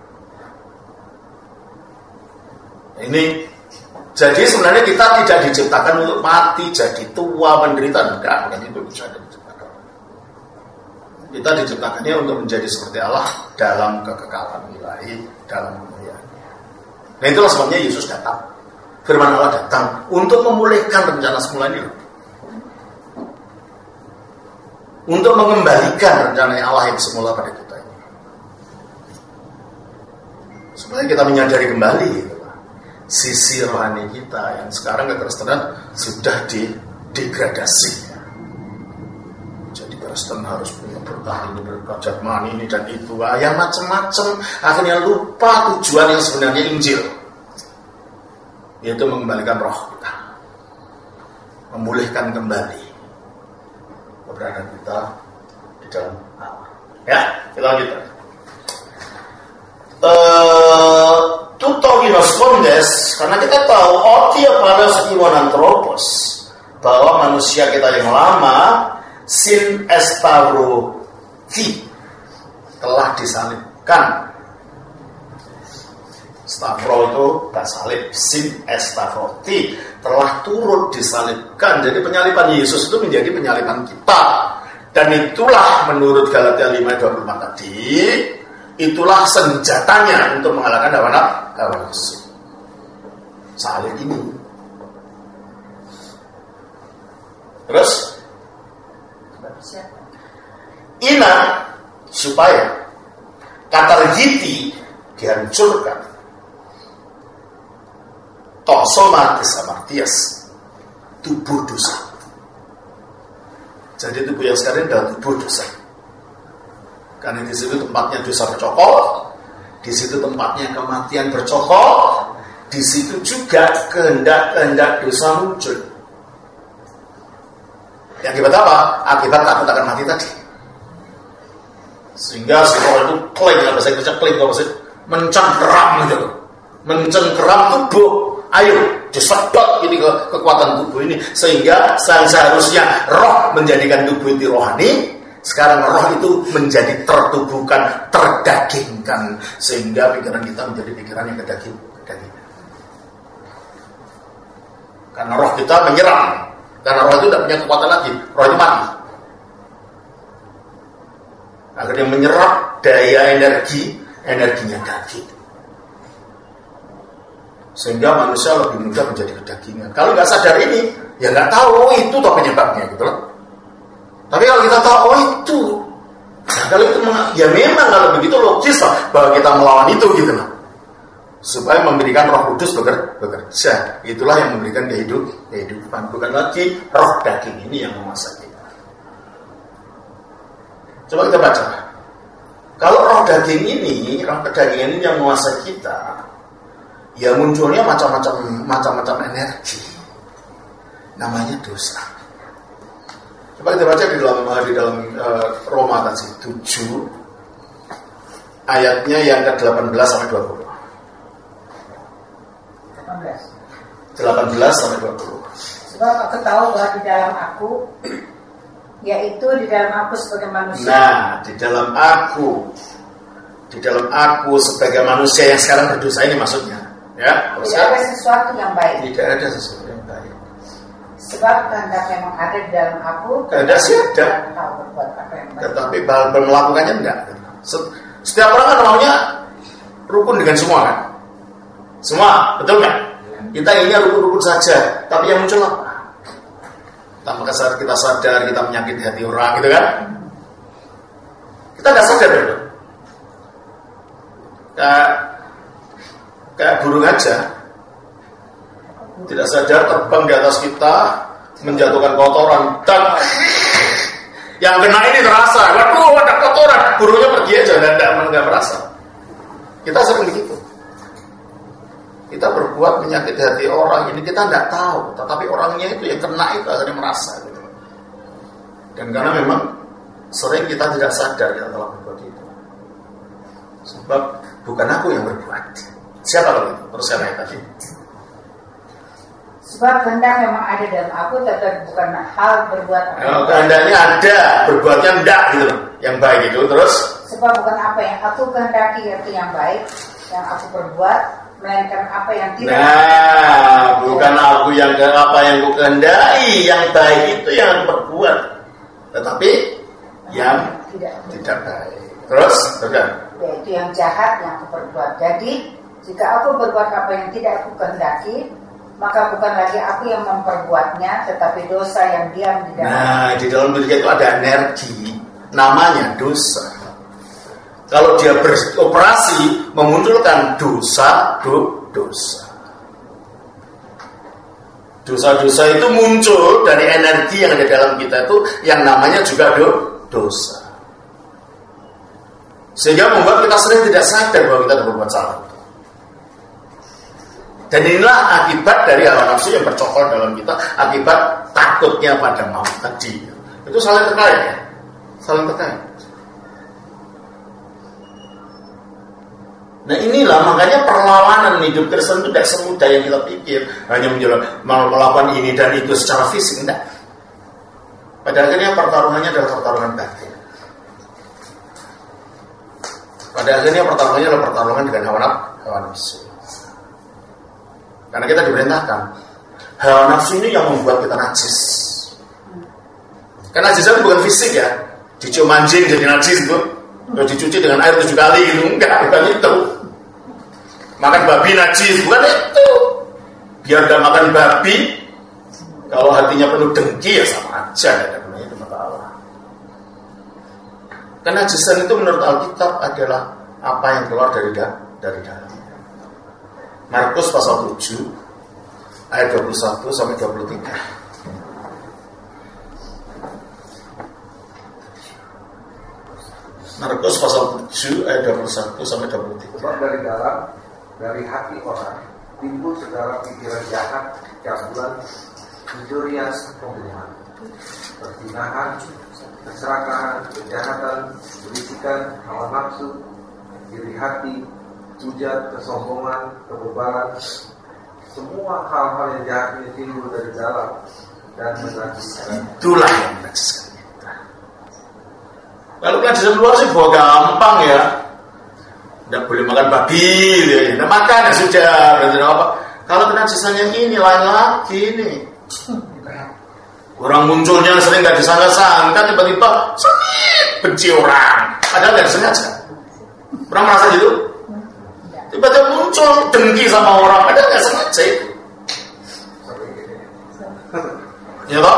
Ini jadi sebenarnya kita tidak diciptakan untuk mati, jadi tua, menderita, enggak, bukan itu bisa diciptakan. Kita diciptakannya untuk menjadi seperti Allah dalam kekekalan ilahi, dalam kemuliaannya. Nah, itulah sebabnya Yesus datang. Firman Allah datang untuk memulihkan rencana semula ini, untuk mengembalikan rencana Allah yang semula pada kita ini, supaya kita menyadari kembali gitu, sisi rohani kita yang sekarang kekristenan sudah didegradasi. Jadi Kristen harus punya berkah ini, berkah jasmani ini dan itu, yang macam-macam, akhirnya lupa tujuan yang sebenarnya Injil, yaitu mengembalikan roh kita, memulihkan kembali keberadaan kita di dalam Allah. Ya, kita lanjutkan. Uh, Tutoginos kondes, karena kita tahu otia pada iwan antropos, bahwa manusia kita yang lama sin estavroti telah disalibkan. Stavro itu salib, sin estavroti telah turut disalibkan. Jadi penyaliban Yesus itu menjadi penyaliban kita. Dan itulah menurut Galatia lima ayat dua puluh empat tadi, itulah senjatanya untuk mengalahkan hawa nafsu. Salib ini. Terus inang supaya katargiti dihancurkan. Tosomatis amartias, tubuh dosa. Jadi tubuh yang sekarang adalah tubuh dosa. Karena di situ tempatnya dosa bercokol, di situ tempatnya kematian bercokol, di situ juga kehendak-kehendak dosa muncul. Yang akibat apa? Akibat takut akan mati tadi. Sehingga si roh itu klaim, nggak bisa kita klaim, nggak bisa mencengkeram gitu, mencengkeram tubuh. Ayo disedot ini ke kekuatan tubuh ini, sehingga seharusnya roh menjadikan tubuh itu rohani. Sekarang roh itu menjadi tertubuhkan, terdagingkan, sehingga pikiran kita menjadi pikiran yang kedaging, kedaging. Karena roh kita menyerang, karena roh itu tidak punya kekuatan lagi, roh itu mati. Akhirnya menyerap daya energi, energinya daging. Sehingga manusia lebih mudah menjadi kedagingan. Kalau nggak sadar ini, ya nggak tahu oh, itu toh penyebabnya gitu loh. Tapi kalau kita tahu oh itu, nah, kalau itu ya memang kalau begitu logis lah bahwa kita melawan itu gitu loh. Supaya memberikan Roh Kudus bekerja. Itulah yang memberikan kehidupan, kehidupan. Bukan lagi roh daging ini yang menguasai kita. Coba kita baca. Kalau roh daging ini, roh kedagingan ini yang menguasai kita, ya munculnya macam-macam macam-macam energi. Namanya dosa. Coba kita baca di dalam di dalam uh, Roma tadi tujuh ayatnya yang ke delapan belas sampai dua puluh. delapan belas sampai dua puluh. Sebab aku tahu bahwa di dalam aku, yaitu di dalam aku sebagai manusia. Nah, di dalam aku, di dalam aku sebagai manusia yang sekarang berdosa ini maksudnya. Ya, tidak ada sesuatu yang baik. Tidak ada sesuatu yang baik. Sebab kehendak memang ada di dalam aku. Kehendak sih ada. Berbuat apa yang baik. Tetapi melakukannya enggak. Setiap orang kan maunya rukun dengan semua kan. Semua, betul nggak? Kita inginnya rukun-rukun saja. Tapi yang muncul apa? Tanpa saat kita sadar kita menyakiti hati orang, gitu kan? Kita nggak sadar betul. Kayak kayak burung aja, tidak sadar terbang di atas kita, menjatuhkan kotoran, dan yang kena ini terasa, waduh ada kotoran, burungnya pergi aja, dan tidak merasa. Kita sering begitu. Kita berbuat menyakiti hati orang, ini kita tidak tahu, tetapi orangnya itu yang kena itu akhirnya merasa. Gitu. Dan karena memang sering kita tidak sadar kita telah berbuat itu. Sebab bukan aku yang berbuat. Siapa lagi? Terus saya naik tadi. Sebab kehendak memang ada dalam aku, tetapi bukan hal berbuat apa. Oh, kehendaknya ada, berbuatnya enggak gitu loh. Yang baik itu terus. Sebab bukan apa yang aku kehendaki itu yang baik, yang aku perbuat, melainkan apa yang tidak. Nah, bukan aku yang apa yang aku kehendaki, yang baik itu yang aku perbuat. Tetapi yang tidak, tidak baik. Terus, terus. Yaitu yang jahat yang aku perbuat. Jadi jika aku berbuat apa yang tidak aku kehendaki, maka bukan lagi aku yang memperbuatnya, tetapi dosa yang diam di dalam. Nah, di dalam diri itu ada energi, namanya dosa. Kalau dia beroperasi memunculkan dosa, do, dosa. Dosa-dosa itu muncul dari energi yang ada dalam kita itu, yang namanya juga do, dosa. Sehingga membuat kita sering tidak sadar bahwa kita sudah berbuat salah. Dan inilah akibat dari hawa nafsu yang bercokol dalam kita, akibat takutnya pada maut tadi. Itu saling terkait ya, saling terkait. Nah inilah makanya perlawanan hidup Kristen itu tidak semudah yang kita pikir, hanya melakukan ini dan itu secara fisik, tidak. Pada akhirnya pertarungannya adalah pertarungan batin. Pada akhirnya pertarungannya adalah pertarungan dengan hawa nafsu. Hawa nafsu. Karena kita diperintahkan, hawa nafsu ini yang membuat kita najis. Karena najis itu bukan fisik ya, dicium anjing jadi najis itu, atau dicuci dengan air tujuh kali gitu, enggak, bukan itu. Makan babi najis, bukan itu. Biar udah makan babi, kalau hatinya penuh dengki ya sama aja, ada gunanya itu mata Allah. Kenajisan itu menurut Alkitab adalah apa yang keluar dari dari dalam. Markus pasal tujuh ayat dua puluh satu sampai dua puluh tiga. Markus pasal tujuh ayat dua puluh satu sampai dua puluh tiga. Sebab dari dalam, dari hati orang timbul segala pikiran jahat, cabulan, injurian, pembunuhan, perzinahan, keserakahan, kejahatan, berisikan, hawa nafsu, iri hati, hujat, kesombongan, kebebalan. Semua hal-hal yang jahat ini timbul dari dalam dan menajiskan. Itulah yang menajiskan. Kalau kenajisan luar sih bawa gampang ya. Tidak boleh makan babi, ya. Nah, makan ya sudah. Apa? Kalau kenajisan yang ini lain lagi nih. Orang munculnya sering nggak disangka-sangka, tiba-tiba sakit benci orang, padahal nggak sengaja. Pernah merasa gitu? Tiba-tiba muncul dengki sama orang, padahal nggak sengaja itu. Ya toh?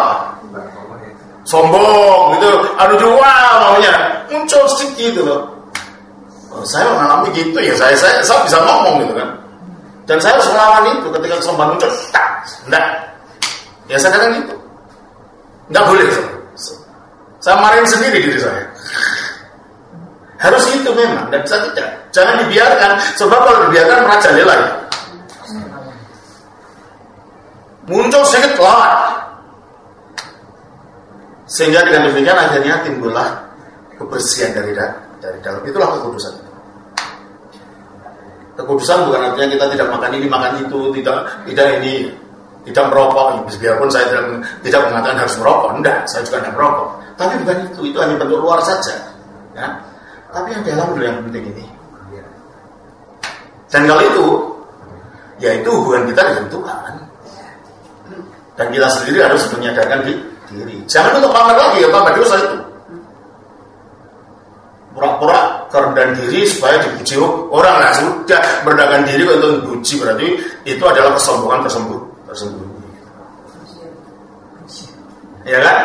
Sombong gitu, aduh jual maunya muncul sedikit gitu loh. Oh, saya mengalami gitu ya, saya saya saya bisa ngomong gitu kan. Dan saya harus melawan itu ketika kesombongan muncul, tak, enggak. Ya saya katakan gitu. Enggak boleh. Saya marahin sendiri diri saya. Harus itu memang, dan bisa tidak. Jangan dibiarkan, sebab kalau dibiarkan merajalela. Muncul sedikit lawan. Sehingga dengan demikian akhirnya timbullah kebersihan dari dari dalam. Itulah kekudusan. Kekudusan bukan artinya kita tidak makan ini, makan itu, tidak tidak ini, tidak merokok. Biarpun saya tidak, tidak mengatakan harus merokok, enggak, saya juga tidak merokok. Tapi bukan itu, itu hanya bentuk luar saja. Ya. Tapi yang dalam dulu yang penting ini. Dan kalau itu, yaitu hubungan kita dengan Tuhan. Dan kita sendiri harus menyadarkan diri. Jangan untuk pamer lagi, ya pamer dosa itu. Pura-pura kerendahan diri supaya dipuji orang, lah sudah merendahkan diri untuk dipuji, berarti itu adalah kesombongan tersembunyi. tersembunyi. Ya kan?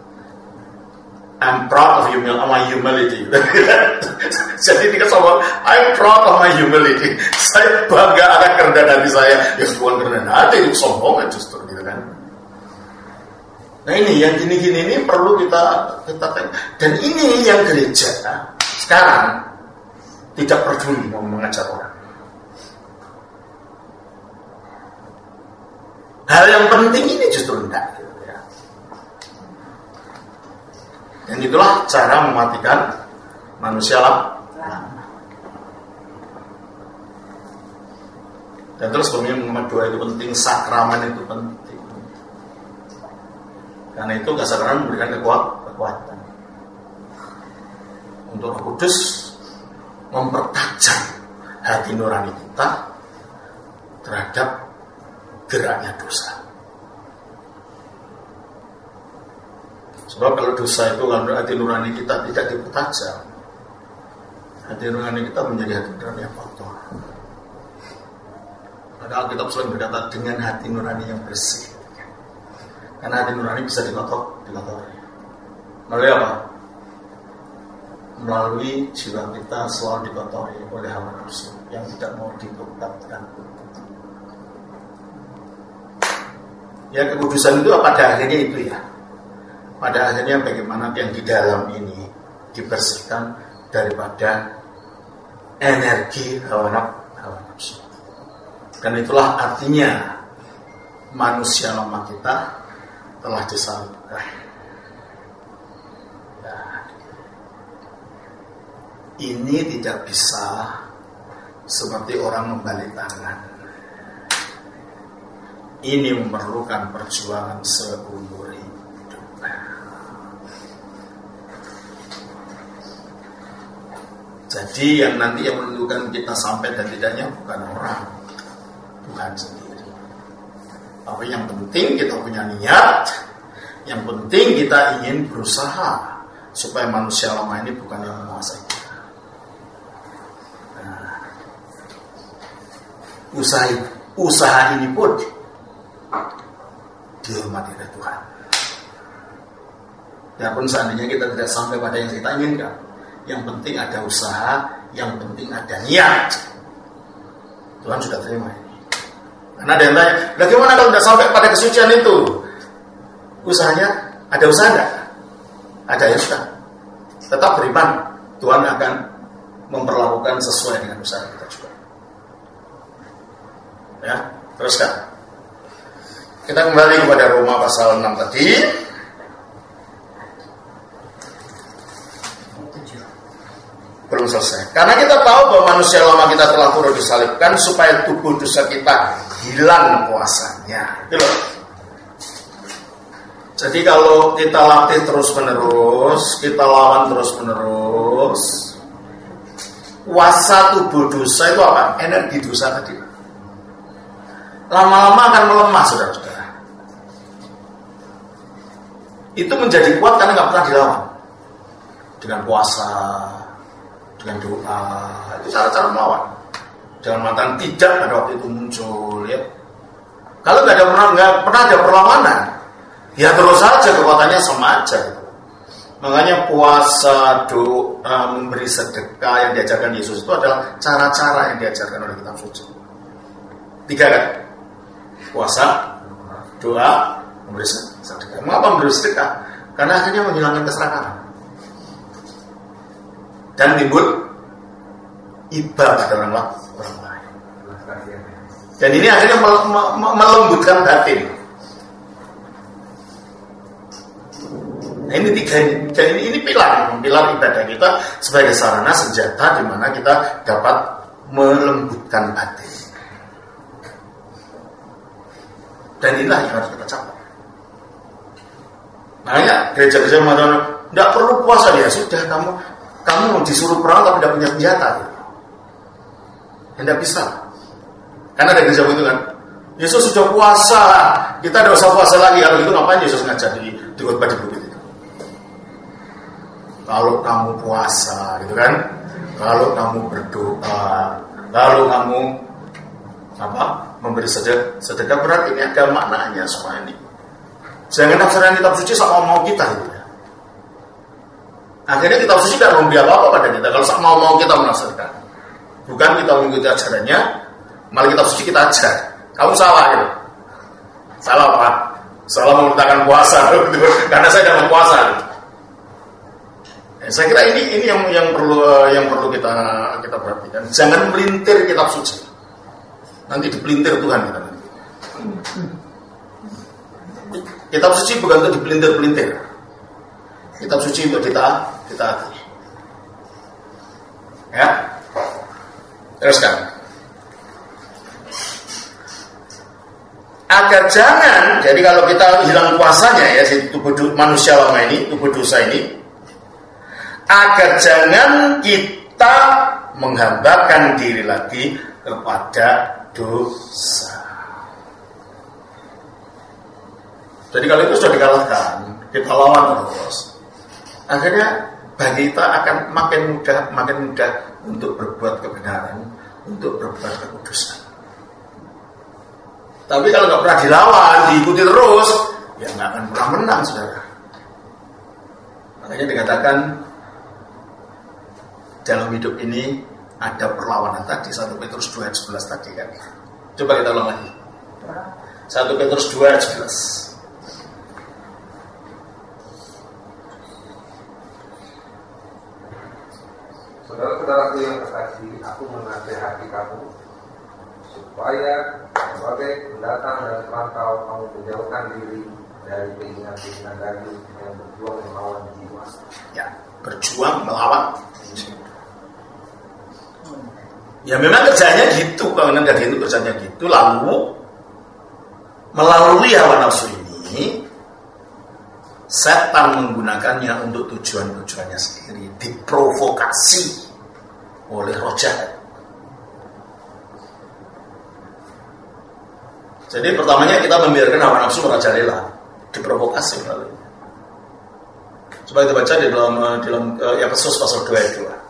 I'm proud of humil- my humility. Jadi ini kesombongan. I'm proud of my humility. Saya bangga akan kerendahan hati saya. Ya bukan kerendahan hati, itu kesombongan justru, gitu kan? Nah ini yang gini-gini ini perlu kita kita dan ini yang gereja sekarang tidak peduli mau mengajar orang. Hal yang penting ini justru enggak. Gitu ya. Dan itulah cara mematikan manusia lama. Dan terus kemudian nomor dua itu penting, sakramen itu penting. Karena itu kesakramen memberikan kekuatan untuk Roh Kudus mempertajam hati nurani kita terhadap geraknya dosa. Sebab kalau dosa itu kalau hati nurani kita tidak dipertajam, hati nurani kita menjadi hati nurani yang kotor. Padahal kita selalu berkata dengan hati nurani yang bersih. Karena hati nurani bisa dikotor, dikotori. Melalui apa? Melalui jiwa kita selalu dikotori oleh hawa nafsu yang tidak mau ditobatkan. Ya kekudusan itu pada akhirnya itu ya. Pada akhirnya bagaimana yang di dalam ini dibersihkan daripada energi hawa nafsu. Dan itulah artinya manusia lama kita telah disalibkan. Nah, ini tidak bisa seperti orang membalik tangan. Ini memerlukan perjuangan seumur hidup. Jadi yang nanti yang menentukan kita sampai dan tidaknya bukan orang, Tuhan sendiri. Tapi yang penting kita punya niat, yang penting kita ingin berusaha supaya manusia lama ini bukan yang menguasai kita. Nah, usaha, usaha ini pun dihormati oleh Tuhan. Biarpun seandainya kita tidak sampai pada yang kita inginkan, yang penting ada usaha, yang penting ada niat. Tuhan sudah terima ini. Karena ada yang tanya, bagaimana kalau tidak sampai pada kesucian itu? Usahanya, ada usaha enggak? Ada, ya sudah. Tetap beriman, Tuhan akan memperlakukan sesuai dengan usaha kita juga. Ya, teruskan. Kita kembali kepada Roma pasal enam tadi. Belum selesai. Karena kita tahu bahwa manusia lama kita telah turut disalibkan supaya tubuh dosa kita hilang kuasanya. Itu loh. Jadi kalau kita latih terus-menerus, kita lawan terus-menerus, kuasa tubuh dosa itu apa? Energi dosa tadi. Lama-lama akan melemah, saudara-saudara. Itu menjadi kuat karena nggak pernah dilawan. Dengan puasa, dengan doa, itu cara-cara melawan. Jangan mengatakan tidak pada waktu itu muncul, ya. Kalau nggak ada pernah nggak pernah ada perlawanan, ya terus saja kekuatannya sama aja. Gitu. Makanya puasa, doa, memberi sedekah yang diajarkan Yesus itu adalah cara-cara yang diajarkan oleh kitab suci. Tiga kan? Puasa, doa, memberi sedekah. Mengapa memberi sedekah? Karena akhirnya menghilangkan keserakahan. Dan timbul iba pada orang lain. Dan ini akhirnya melembutkan batin. Nah, ini tiga ini, ini, ini pilar, pilar ibadah kita sebagai sarana senjata di mana kita dapat melembutkan batin. Dan inilah yang harus kita capai. Makanya gereja-gereja mengatakan tidak perlu puasa, ya sudah kamu kamu disuruh perang tapi tidak punya senjata. Tidak bisa. Karena ada gereja begitu kan. Yesus sudah puasa, kita tidak usah puasa lagi. Kalau gitu ngapain Yesus ngajar di di khotbah di bukit itu? Kalau kamu puasa, gitu kan? Kalau kamu berdoa, kalau kamu apa? Memberi sedekah, sedekah berarti ini ada maknanya semua ini. Jangan tafsiran kitab suci sama mau kita gitu ya. Akhirnya kitab suci tidak memberi apa-apa pada kita kalau sama mau kita menafsirkan. Bukan kita mengikuti ajarannya, malah kitab suci kita ajar. Kamu salah gitu. Salah apa? Salah memerintahkan puasa gitu. Karena saya tidak mau puasa gitu. Ya, saya kira ini ini yang yang perlu yang perlu kita kita perhatikan. Jangan melintir kitab suci. Nanti dipelintir Tuhan kita nanti. Kitab suci bukan untuk dipelintir-pelintir. Kitab suci untuk kita ditaati. Ya. Teruskan. Agar jangan, jadi kalau kita hilang puasanya ya si tubuh manusia lama ini, tubuh dosa ini, agar jangan kita menghambakan diri lagi kepada dosa. Jadi kalau itu sudah dikalahkan, kita lawan terus. Akhirnya bagi kita akan makin mudah, makin mudah untuk berbuat kebenaran, untuk berbuat kekudusan. Tapi kalau nggak pernah dilawan, diikuti terus, ya nggak akan pernah menang, saudara. Makanya dikatakan dalam hidup ini ada perlawanan tadi, satu Petrus dua ayat sebelas tadi kan. Coba kita ulang lagi. satu Petrus dua ayat sebelas. Saudara-saudaraku yang terkasih, aku menasihati kamu supaya sebagai pendatang dan perantau kamu menjauhkan diri dari keinginan-keinginan daging yang berjuang melawan jiwa. Ya, berjuang melawan. Ya memang kerjanya gitu, keinginan daging itu kerjanya gitu. Lalu melalui hawa nafsu ini, setan menggunakannya untuk tujuan-tujuannya sendiri, diprovokasi oleh roh jahat. Jadi pertamanya kita membiarkan hawa nafsu merajalela, diprovokasi melalui. Coba kita baca di dalam dalam uh, Efesus pasal dua ayat dua.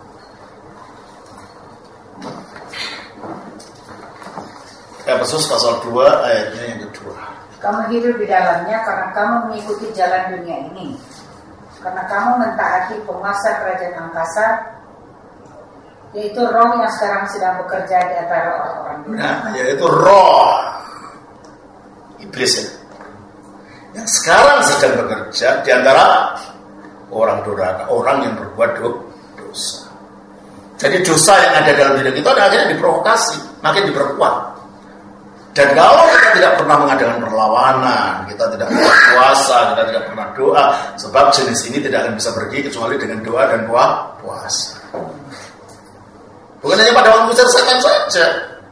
Efesus pasal dua ayatnya yang kedua. Kamu hidup di dalamnya karena kamu mengikuti jalan dunia ini. karena kamu mentaati penguasa kerajaan angkasa, yaitu roh yang sekarang sedang bekerja di antara orang-orang dunia. Nah, yaitu roh iblis ya, yang sekarang sedang bekerja di antara orang durhaka, orang yang berbuat dosa. Jadi dosa yang ada dalam diri kita akhirnya diprovokasi, makin diperkuat. Dan kalau kita tidak pernah mengadakan perlawanan, kita tidak pernah puasa, kita tidak pernah doa, sebab jenis ini tidak akan bisa pergi kecuali dengan doa dan puasa. Bukan hanya pada waktu selesaikan saja.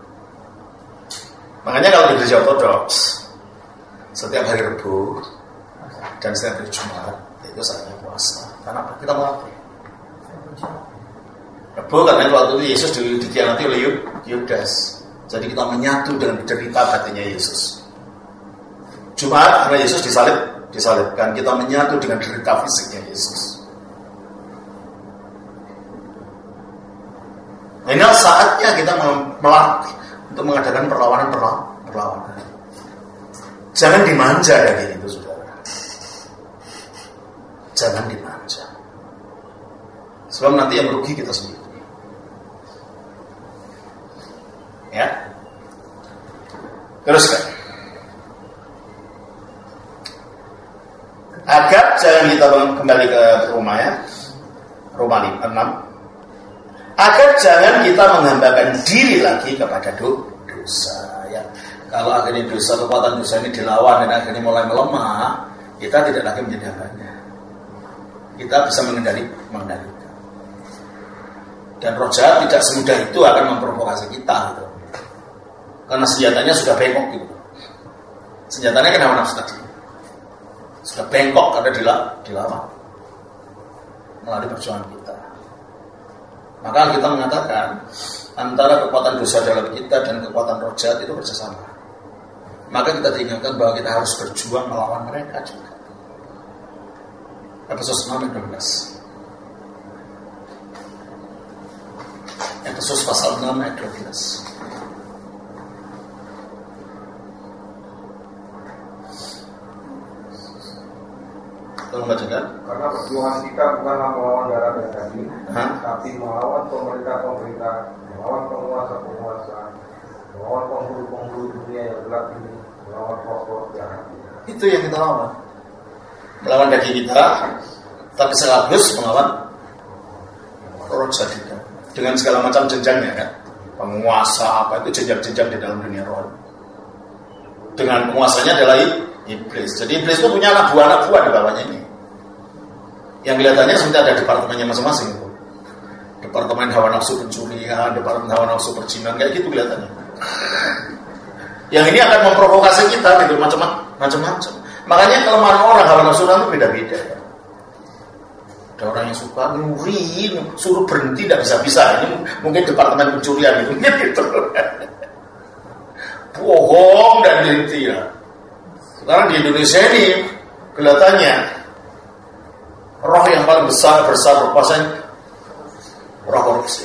Makanya kalau di gereja Ortodoks, setiap hari Rabu dan setiap hari Jumat itu saatnya puasa. Karena kita melatih. Rabu karena waktu itu Yesus dikhianati oleh Yudas. Jadi kita menyatu dengan derita batinnya Yesus. Jumat karena Yesus disalib, disalibkan, kita menyatu dengan derita fisiknya Yesus. Nah, ini saatnya kita melatih untuk mengadakan perlawanan-perlawanan. Jangan dimanja dari itu, saudara. Jangan dimanja. Sebab nanti yang merugi kita sendiri. Ya. Teruskan. Agar jangan kita kembali ke rumah ya. Roma enam. Agar jangan kita menghambakan diri lagi kepada dosa ya. Kalau akhirnya dosa, kekuatan dosa ini dilawan dan akhirnya mulai melemah, kita tidak lagi menjadi hambanya. Kita bisa mengendali, mengendalikan. Dan roh jahat tidak semudah itu akan memprovokasi kita gitu. Karena senjatanya sudah bengkok gitu. Senjatanya kan hawa nafsu tadi. Sudah bengkok karena dilawan melalui perjuangan kita. Maka kita mengatakan antara kekuatan dosa dalam kita dan kekuatan roh jahat itu bersama. Maka kita diingatkan bahwa kita harus berjuang melawan mereka juga. Efesus enam ayat dua belas. Efesus pasal enam ayat dua belas. Tolong bacakan. Karena perjuangan kita bukanlah melawan darah dan daging, tapi melawan pemerintah-pemerintah, melawan penguasa-penguasa, melawan penghulu-penghulu dunia yang gelap ini, melawan roh-roh jahat. Itu yang kita lawan. Melawan daging kita, tapi sekaligus melawan roh jahat kita. Dengan segala macam jenjangnya kan. Penguasa apa itu jenjang-jenjang di dalam dunia roh. Dengan penguasanya adalah iblis. Jadi iblis itu punya anak buah-anak buah di bawahnya ini. Yang kelihatannya seperti ada departemennya masing-masing. Departemen hawa nafsu pencurian, departemen hawa nafsu perjinan, kayak gitu kelihatannya. Yang ini akan memprovokasi kita gitu, macam-macam. Makanya kelemahan orang hawa nafsu itu beda-beda. Ada orang yang suka nguri, suruh berhenti tidak bisa-bisa. Ini mungkin departemen pencurian gitu. gitu. Bohong dan berhenti ya. Sekarang di Indonesia ini kelihatannya roh yang paling besar besar berkuasa roh korupsi.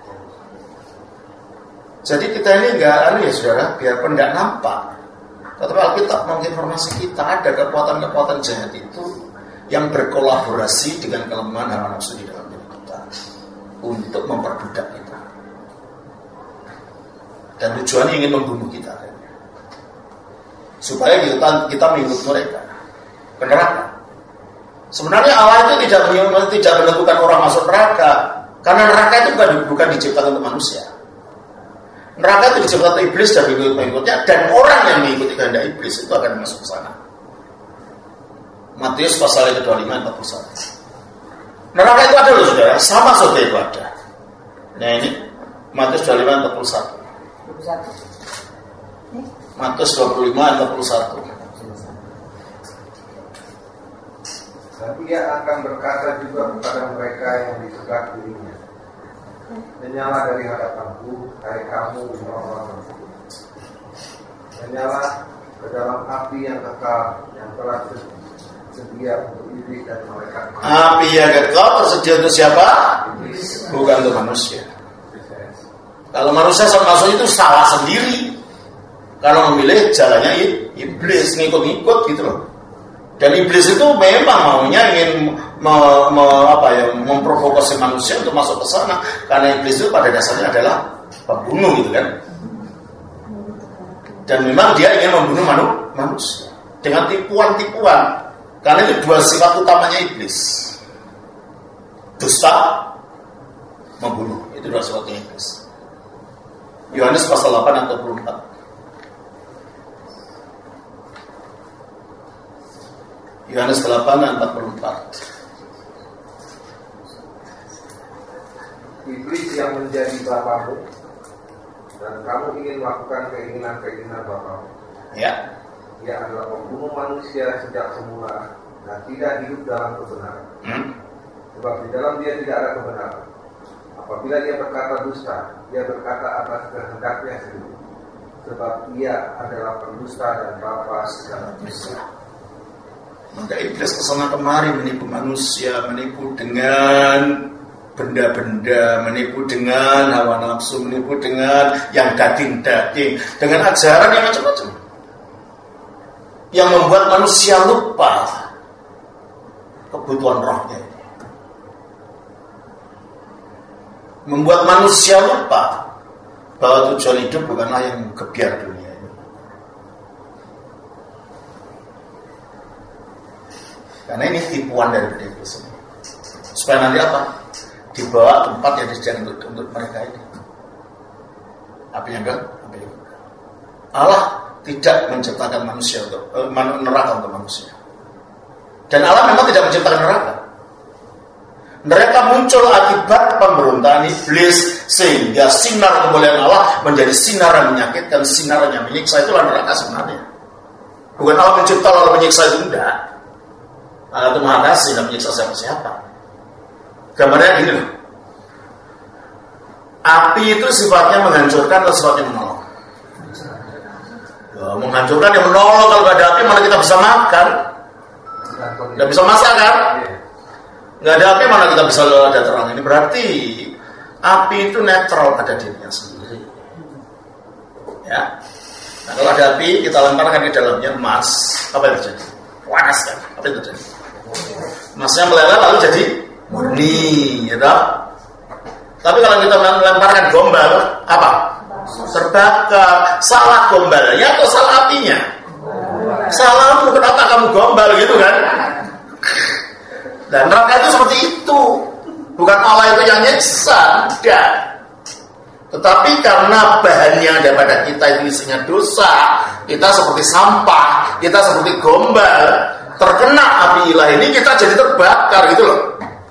Jadi kita ini enggak anu ya saudara, biarpun enggak nampak, tetapi Alkitab menginformasi kita ada kekuatan-kekuatan jahat itu yang berkolaborasi dengan kelemahan hawa nafsu di dalam diri kita untuk memperbudak kita. Dan tujuannya ingin membunuh kita. Supaya kita, kita mengikut mereka ke neraka. Sebenarnya Allah itu tidak tidak menentukan orang masuk neraka, karena neraka itu bukan, bukan diciptakan untuk manusia. Neraka itu diciptakan untuk iblis dan pengikut-pengikutnya, dan orang yang mengikuti kehendak iblis itu akan masuk ke sana. Matius pasal dua puluh lima empat puluh satu. Neraka itu ada loh saudara, sama surga itu ada. Nah ini Matius dua puluh lima empat puluh satu. Matius dua puluh lima empat puluh satu. Dan ia akan berkata juga kepada mereka yang di sebelah dirinya, menyala dari hadapanku, hai kamu orang-orang, menyala ke dalam api yang kekal yang telah tersedia untuk iblis dan malaikat. Api yang kekal tersedia untuk siapa? Bukan untuk manusia. Kalau manusia masuk itu salah sendiri. Kalau memilih jalannya iblis, ngikut-ngikut gitu loh. Dan iblis itu memang maunya ingin me, me, apa ya, memprovokasi manusia untuk masuk ke sana, karena iblis itu pada dasarnya adalah pembunuh gitu kan. Dan memang dia ingin membunuh manu, manusia dengan tipuan-tipuan, karena itu dua sifat utamanya iblis: dusta, membunuh. Itu dua sifatnya iblis. Yohanes pasal delapan ayat dua puluh empat. Yohanes delapan ayat empat puluh empat. Iblis yang menjadi bapamu dan kamu ingin melakukan keinginan-keinginan bapamu. Ya. Ia adalah pembunuh manusia sejak semula dan tidak hidup dalam kebenaran. Hmm? Sebab di dalam dia tidak ada kebenaran. Apabila dia berkata dusta, dia berkata atas kehendaknya sendiri. Sebab ia adalah pendusta dan bapa segala dusta. Maka iblis kesana kemari menipu manusia, menipu dengan benda-benda, menipu dengan hawa nafsu, menipu dengan yang daging-daging, dengan ajaran yang macam-macam, yang membuat manusia lupa kebutuhan rohnya ini, membuat manusia lupa bahwa tujuan hidup bukanlah yang kebiar dunia ini. Karena ini tipuan dari iblis ini, supaya nanti apa? Dibawa tempat yang disediakan untuk, untuk mereka ini. Apa yang enggak? Apa yang enggak? Allah tidak menciptakan manusia untuk eh, neraka untuk manusia. Dan Allah memang tidak menciptakan neraka. Neraka muncul akibat pemberontakan iblis, sehingga sinar kemuliaan Allah menjadi sinar yang menyakitkan, sinar yang menyiksa. Itulah neraka sebenarnya. Bukan Allah mencipta lalu menyiksa, itu enggak. Allah itu Maha Kasih, tidak menyiksa siapa-siapa. Gambarnya gini loh. Api itu sifatnya menghancurkan atau sifatnya menolong? Ya, menghancurkan yang menolong. Kalau nggak ada api mana kita bisa makan? Nggak bisa masak kan? Nggak ada api mana kita bisa ada terang? Ini berarti api itu netral pada dirinya sendiri. Ya. Nah, kalau ada api kita lemparkan di dalamnya emas, apa yang terjadi? Panas kan? Apa yang terjadi? Emasnya meleleh lalu jadi murni, ya toh? Tapi kalau kita melemparkan gombal, apa? Terbakar. Salah gombalnya atau salah apinya? Salahmu, kenapa kamu gombal gitu kan? Dan neraka itu seperti itu. Bukan Allah itu yang nyiksa, tidak. Tetapi karena bahannya daripada kita itu isinya dosa, kita seperti sampah, kita seperti gombal, terkena api ilahi ini kita jadi terbakar gitu loh.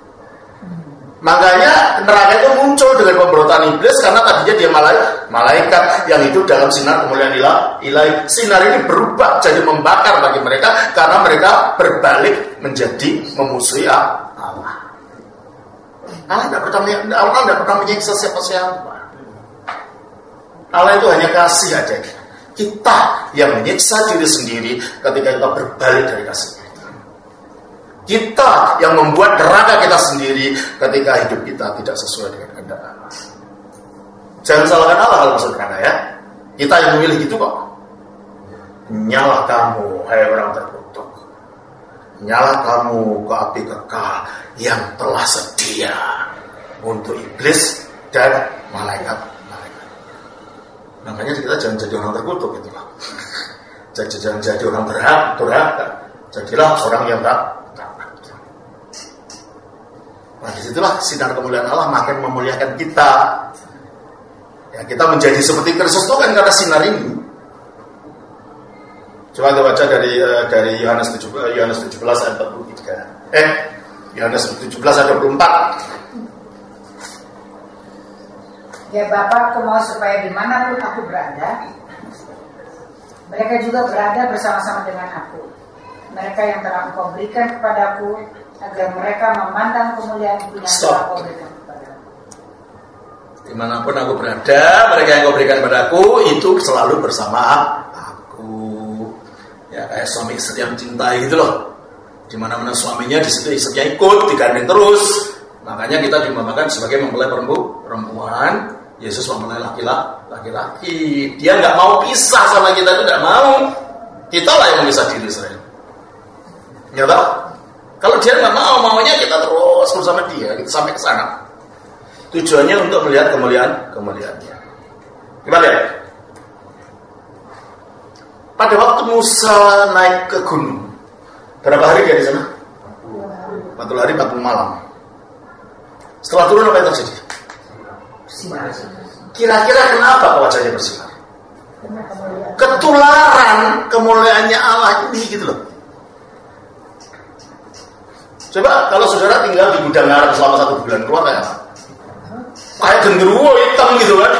Makanya neraka itu muncul dengan pemberontakan iblis, karena tadinya dia malaikat yang hidup dalam sinar kemuliaan ilahi. Sinar ini berubah jadi membakar bagi mereka karena mereka berbalik menjadi memusuhi Allah. Allah tidak pernah Allah tidak pernah menyiksa siapa-siapa. Allah itu hanya kasih aja. Kita yang menyiksa diri sendiri ketika kita berbalik dari kasih. Kita yang membuat neraka kita sendiri ketika hidup kita tidak sesuai dengan kehendak Allah. Jangan salahkan Allah kalau masuk neraka ya. Kita yang memilih gitu kok. Nyala kamu, hai orang terkutuk. Nyala kamu ke api kekal yang telah sedia untuk iblis dan malaikat-malaikat. Makanya kita jangan jadi orang terkutuk gitu lah. Jangan jadi orang durhaka. Jadilah orang yang tak. Nah, disitulah sinar kemuliaan Allah makin memuliakan kita. Ya, kita menjadi seperti Kristus itu kan karena sinar ini. Coba kita baca dari uh, dari Yohanes tujuh belas ayat empat puluh tiga. Eh, Yohanes tujuh belas ayat dua puluh empat. Ya Bapa, aku mau supaya dimanapun aku berada, mereka juga berada bersama-sama dengan aku. Mereka yang telah Engkau berikan kepadaku, agar mereka memandang kemuliaan yang telah Kau berikan kepadaku. Dimanapun aku berada, mereka yang Kau berikan padaku itu selalu bersama aku. Ya kayak suami istri yang mencintai gitu loh. Dimana-mana suaminya di situ istrinya ikut, digandeng terus. Makanya kita diumpamakan sebagai mempelai perempuan. Yesus mempelai laki-laki. Dia nggak mau pisah sama kita, itu nggak mau. Kita lah yang memisah diri Israel. Ya tahu? Kalau dia nggak mau, maunya kita terus bersama dia, kita sampai ke sana. Tujuannya untuk melihat kemuliaan kemuliaannya. Gimana ya? Pada waktu Musa naik ke gunung, berapa hari dia di sana? empat puluh hari, empat puluh malam. Setelah turun apa yang terjadi? Kira-kira kenapa wajahnya bersinar? Ketularan kemuliaannya Allah ini gitu loh. Coba kalau saudara tinggal di gudang garam selama satu bulan, keluar kayak apa? Kayak genderuwo hitam gitu kan?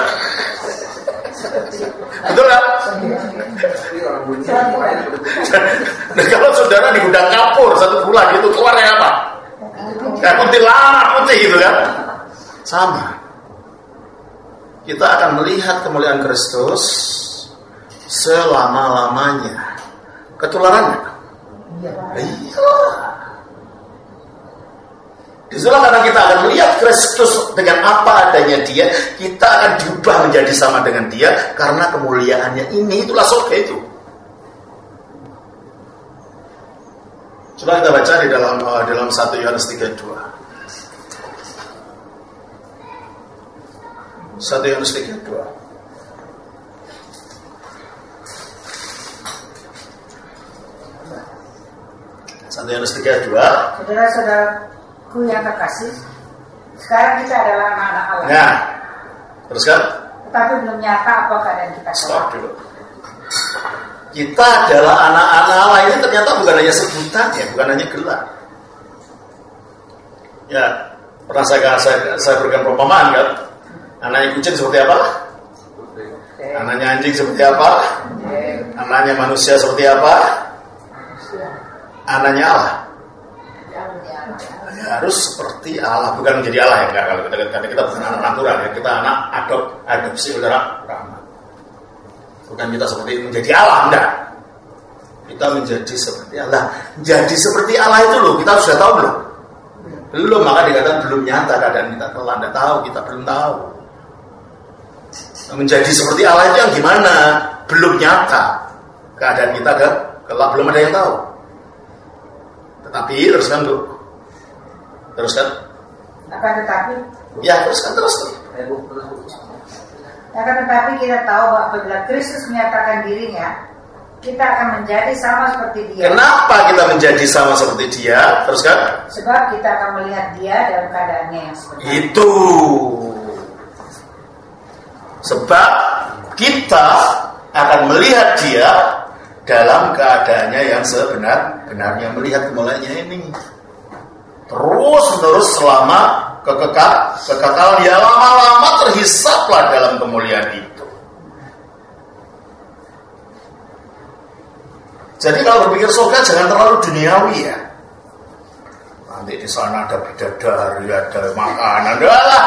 Betul kan? Nah, kalau saudara di gudang kapur satu bulan itu keluar kayak apa? Kayak kuntilanak putih gitu kan? Sama. Kita akan melihat kemuliaan Kristus selama-lamanya. Ketularannya? Iya. Itulah karena kita akan melihat Kristus dengan apa adanya dia, kita akan diubah menjadi sama dengan dia karena kemuliaannya ini. Itulah surga itu. Coba kita baca di dalam uh, dalam satu Yohanes tiga ayat dua. satu Yohanes tiga ayat dua. satu Yohanes tiga ayat dua. Saudara-saudaraku yang terkasih, sekarang kita adalah anak-anak Allah. Nah, terus kan? Tetapi belum nyata apa keadaan kita. Stop dulu. Kita adalah anak-anak Allah ini ternyata bukan hanya sebutan ya, bukan hanya gelar. Ya, pernah saya saya, saya berikan perumpamaan kan, anaknya kucing seperti apa? Anaknya anjing seperti apa? Anaknya manusia seperti apa? Anaknya Allah. Ya, harus seperti Allah, bukan menjadi Allah ya enggak, kalau kita karena kita bukan anak natural ya, kita anak adop adopsi udara rahmat. Bukan kita seperti menjadi Allah, enggak. Kita menjadi seperti Allah. Jadi seperti Allah itu loh, kita sudah tahu belum? Belum, maka dikatakan belum nyata keadaan kita. Kalau Anda tahu, kita belum tahu. Menjadi seperti Allah itu yang gimana? Belum nyata keadaan kita kan? Kalau belum ada yang tahu. Tetapi teruskan dulu. Teruskan. Akan tetapi. Ya teruskan terus. Akan tetapi kita tahu bahwa apabila Kristus menyatakan dirinya, kita akan menjadi sama seperti dia. Kenapa kita menjadi sama seperti dia? Teruskan. Sebab kita akan melihat dia dalam keadaannya yang sebenarnya. Itu. Sebab kita akan melihat dia dalam keadaannya yang sebenar-benarnya, melihat kemuliaannya ini. Terus menerus selama kekekal, kekekalan dia lama-lama terhisaplah dalam kemuliaan itu. Jadi kalau berpikir surga jangan terlalu duniawi ya. Nanti di sana ada bidadari, ada makanan, adalah.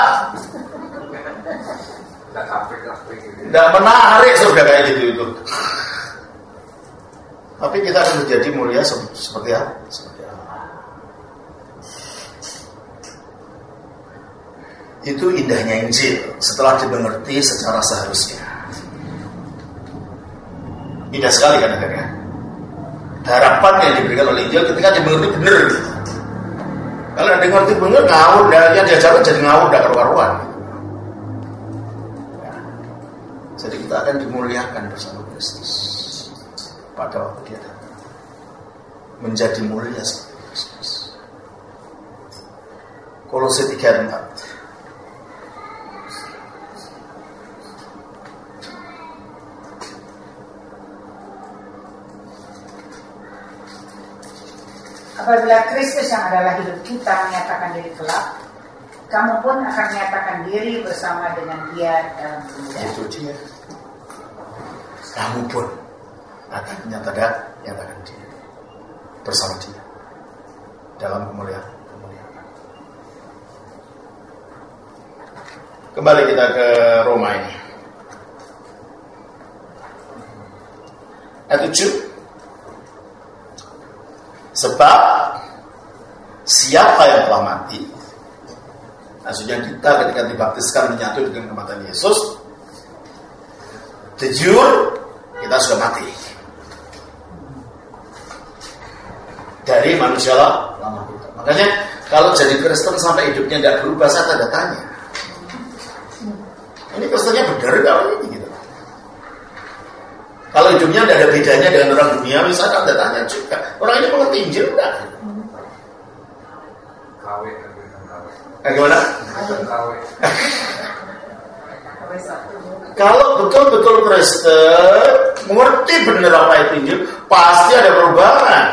Tidak menarik surga kayak gitu itu. Tapi kita akan menjadi mulia seperti apa? Seperti apa? Itu indahnya Injil setelah dimengerti secara seharusnya. Indah sekali kan akhirnya. Harapan yang diberikan oleh Injil ketika dimengerti benar. Kalau ada dimengerti benar, ngawur, yang diajarkan jadi ngawur, tidak karu-karuan. Ya. Jadi kita akan dimuliakan bersama Kristus pada waktu dia datang, menjadi mulia seperti Kristus. Kolose tiga ayat empat. Apabila Kristus yang adalah hidup kita menyatakan diri kelak, kamu pun akan menyatakan diri bersama dengan dia dalam kemuliaan. Itu dia. Kamu pun akan menyatakan nyatakan diri bersama dia dalam kemuliaan. kemuliaan. Kembali kita ke Roma ini. Ayat tujuh. Sebab siapa yang telah mati, maksudnya kita ketika dibaptiskan menyatu dengan kematian Yesus, jujur kita sudah mati. dari manusia lama kita. Makanya kalau jadi Kristen sampai hidupnya tidak berubah, saya tanda tanya. Ini Kristennya benar kalau ini gitu. Kalau hidupnya tidak ada bedanya dengan orang dunia, misalnya tanda tanya juga. Orang ini mengerti Injil enggak? Kawe, eh, gimana? kawe. Kalau betul-betul Kristen mengerti benar apa itu Injil, pasti ada perubahan.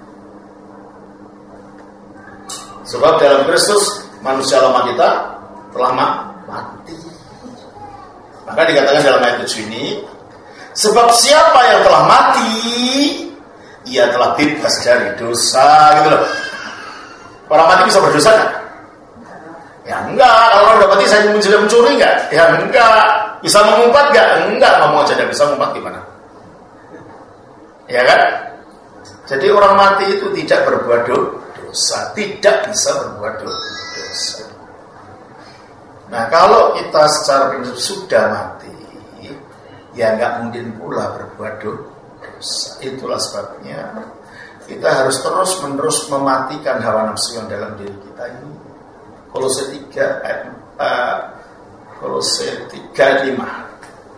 Sebab dalam Kristus manusia lama kita telah mati. Maka dikatakan dalam ayat tujuh ini, sebab siapa yang telah mati, ia telah bebas dari dosa, gitu loh. Orang mati bisa berdosa kan? Ya enggak. Kalau orang udah mati saya mencuri, mencuri enggak? Ya enggak. Bisa mengumpat enggak? Enggak. Ngomong aja tidak bisa mengumpat gimana? Ya kan? Jadi orang mati itu tidak berbuat dosa, tidak bisa berbuat dosa. Nah, kalau kita secara prinsip sudah mati, ya nggak mungkin pula berbuat dosa. Itulah sebabnya kita harus terus-menerus mematikan hawa nafsu yang dalam diri kita ini. Kolose tiga ayat empat, Kolose tiga lima.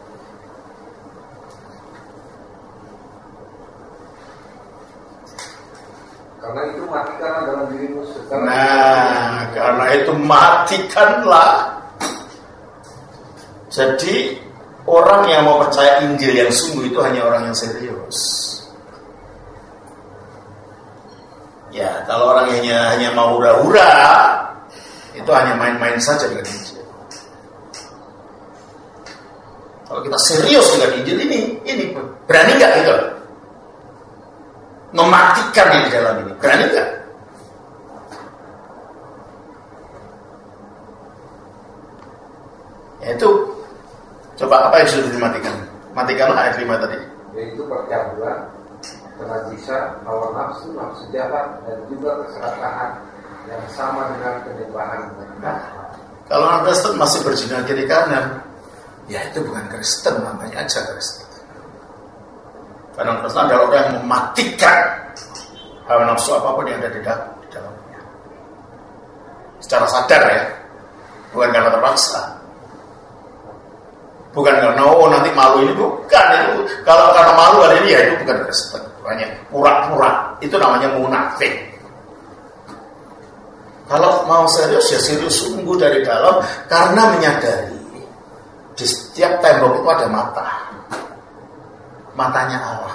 Karena itu matikanlah dalam dirimu sekarang. Nah, karena itu matikanlah. Jadi orang yang mau percaya Injil yang sungguh itu hanya orang yang serius. Ya, kalau orang yang hanya, hanya mau hura-hura, itu hanya main-main saja dengan Injil. Kalau kita serius dengan Injil ini, ini berani nggak itu? Mematikan yang di dalam ini, berani nggak? Ya itu, coba apa yang sudah dimatikan? Matikanlah ayat lima tadi. Yaitu percabulan, kenajisan, hawa nafsu, nafsu jahat, dan juga keserakahan yang sama dengan penyembahan. Nah, kalau orang Kristen masih berjinah kiri kanan, ya itu bukan Kristen, namanya aja Kristen. Karena orang Kristen adalah orang yang mematikan hawa nafsu apapun yang ada di dalamnya, secara sadar ya, bukan karena terpaksa. Bukan karena oh nanti malu, ini bukan itu. Kalau karena malu hari ini ya itu bukan Kristen, hanya pura-pura. Itu namanya munafik. Kalau mau serius ya serius sungguh dari dalam, karena menyadari di setiap tembok itu ada mata, matanya Allah.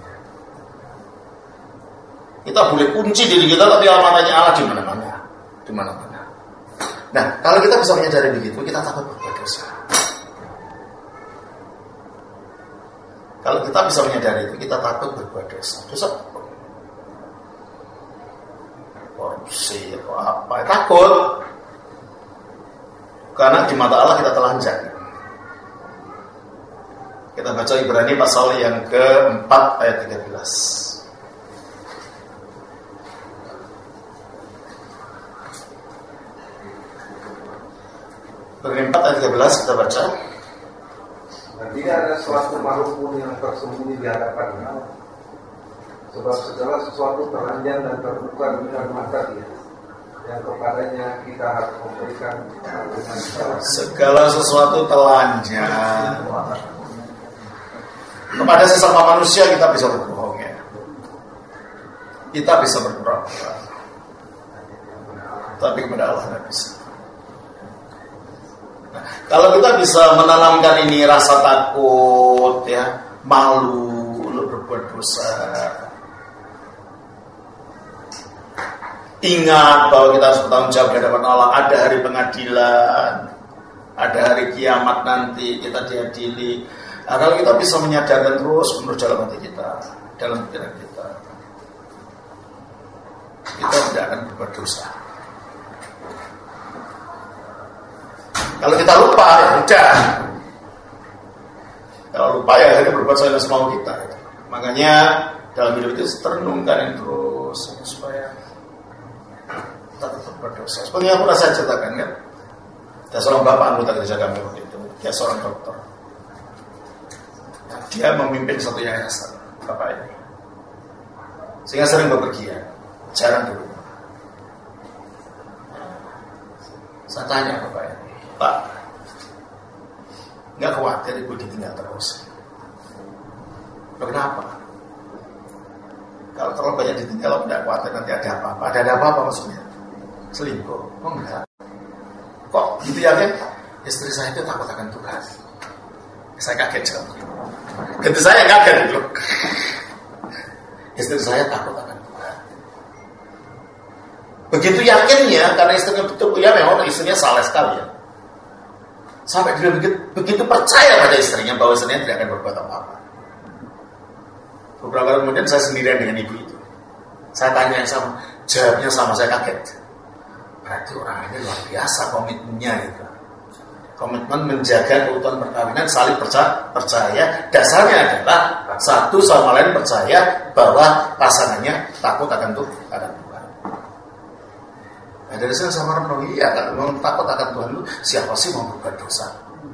Kita boleh kunci diri kita, tapi matanya Allah di mana-mana, di mana-mana. Nah, kalau kita bisa menyadari begitu, kita takut berbuat dosa. Kalau kita bisa menyadari itu, kita takut berbuat dosa. Dosa korupsi atau apa, takut. Karena di mata Allah kita telanjang. Kita baca Ibrani pasal yang keempat ayat tiga belas. Ibrani empat ayat tiga belas kita baca. Dan tidak ada suatu makhluk pun yang tersembunyi di hadapannya, sebab segala sesuatu teranjang dan terbuka di depan mata Dia, yang kepadanya kita harus memberikan dengan segala sesuatu telanjang. Kepada sesama manusia kita bisa berbohong ya, kita bisa berpura-pura, tapi kepada Allah tidak bisa. Kalau kita bisa menanamkan ini rasa takut ya, malu untuk berbuat dosa, ingat bahwa kita harus bertanggung jawab di hadapan Allah. Ada hari pengadilan, ada hari kiamat nanti kita diadili. Nah, kalau kita bisa menyadarkan terus menurut dalam hati kita, dalam pikiran kita, kita tidak akan berbuat dosa. Kalau kita lupa, ya udah. Kalau lupa ya akhirnya berbuat salah semau kita. Makanya dalam hidup itu terenungkan terus supaya kita tetap berdosa. Seperti yang pernah saya ceritakan kan, ada seorang bapak anggota gereja kami waktu itu, dia seorang dokter. Dia memimpin satu yayasan, bapak ini, sehingga sering bepergian. Jarang dulu. Saya tanya Bapak, Pak, nggak khawatir ibu ditinggal terus? Kenapa? Kalau terlalu banyak ditinggal, tidak khawatir nanti ada apa-apa. Ada ada apa-apa maksudnya? Selingkuh? Oh enggak. Kok gitu yakin? Istri saya itu takut akan Tuhan. Saya kaget jawab. Ganti saya kaget itu. Istri saya takut akan Tuhan. Begitu yakinnya, karena istrinya betul, ya memang istrinya saleh sekali ya. Sampai dia begitu, begitu percaya pada istrinya bahwa istrinya tidak akan berbuat apa-apa. Beberapa hari kemudian saya sendirian dengan ibu itu. Saya tanya yang sama, jawabnya sama, saya kaget. Berarti orang ini luar biasa komitmennya gitu. Komitmen menjaga keutuhan perkawinan, saling percaya, percaya. Dasarnya adalah satu sama lain percaya bahwa pasangannya takut akan Tuhan. Nah, dari sana sama orang iya kan, memang takut akan Tuhan itu siapa sih mau berbuat dosa?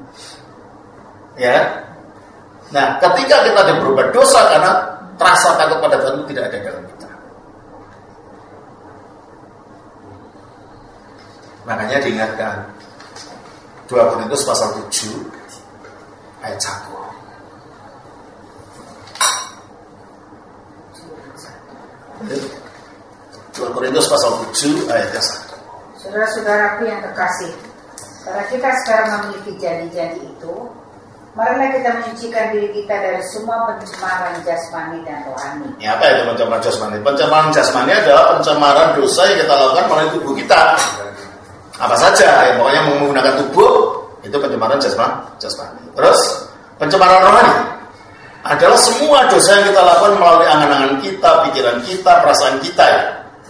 Ya. Nah, ketika kita ada berbuat dosa karena terasa takut pada Tuhan itu tidak ada dalam kita. Makanya diingatkan dua Korintus pasal tujuh ayat satu. dua Korintus pasal tujuh ayat satu. Saudara-saudaraku yang terkasih, karena kita sekarang memiliki janji-janji itu, marilah kita menyucikan diri kita dari semua pencemaran jasmani dan rohani. Ya, apa itu pencemaran jasmani? Pencemaran jasmani adalah pencemaran dosa yang kita lakukan melalui tubuh kita. Apa saja, ya, pokoknya menggunakan tubuh itu pencemaran jasmani. jasmani. Terus pencemaran rohani adalah semua dosa yang kita lakukan melalui angan-angan kita, pikiran kita, perasaan kita. Ya.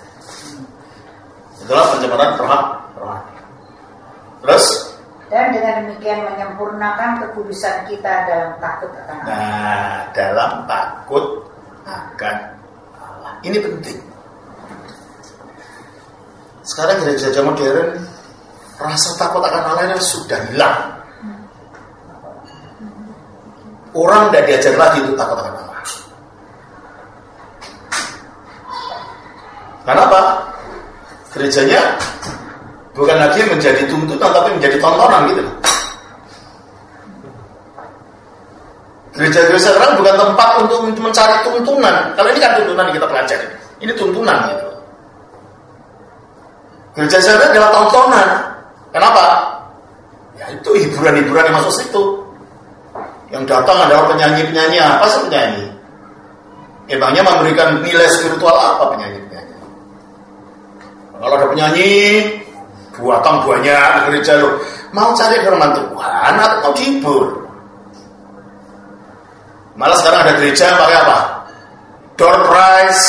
Itulah pencemaran rohani. Terus? Dan dengan demikian menyempurnakan kekudusan kita dalam takut akan Allah. Nah, dalam takut akan Allah. Ini penting. Sekarang gereja modern rasa takut akan Allah ini sudah hilang. Orang tidak diajar lagi untuk takut akan Allah. Kenapa? Gerejanya bukan lagi menjadi tuntunan tapi menjadi tontonan gitu. Gereja-gereja sekarang bukan tempat untuk mencari tuntunan. Kalau ini kan tuntunan yang kita pelajari. Ini tuntunan gitu. Gereja sekarang adalah tontonan. Kenapa? Ya itu hiburan-hiburan yang masuk situ. Yang datang adalah penyanyi-penyanyi apa sih penyanyi? Emangnya memberikan nilai spiritual apa penyanyi-penyanyi? Kalau ada penyanyi buatan banyak di gereja lo mau cari firman Tuhan atau mau dihibur? Malah sekarang ada gereja yang pakai apa? Door prize.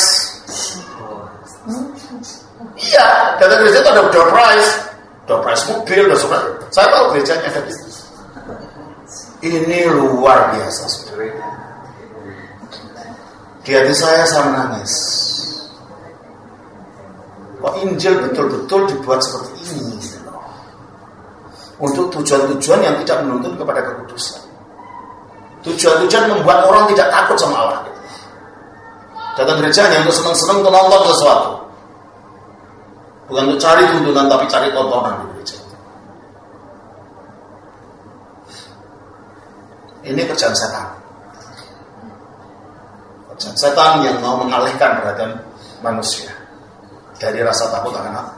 Iya, kata gereja itu ada door prize, door prize mobil, door prize. Saya tahu gerejanya ada gitu. Ini luar biasa sebenarnya. Di hati saya saya menangis. Kok Injil betul-betul dibuat seperti ini gitu loh. Untuk tujuan-tujuan yang tidak menuntun kepada kekudusan. Tujuan-tujuan membuat orang tidak takut sama Allah gitu. Datang gereja hanya untuk senang-senang untuk nonton sesuatu. Bukan untuk cari tuntunan tapi cari tontonan di gereja. Ini kerjaan setan. Kerjaan setan yang mau mengalihkan perhatian manusia dari rasa takut akan Allah.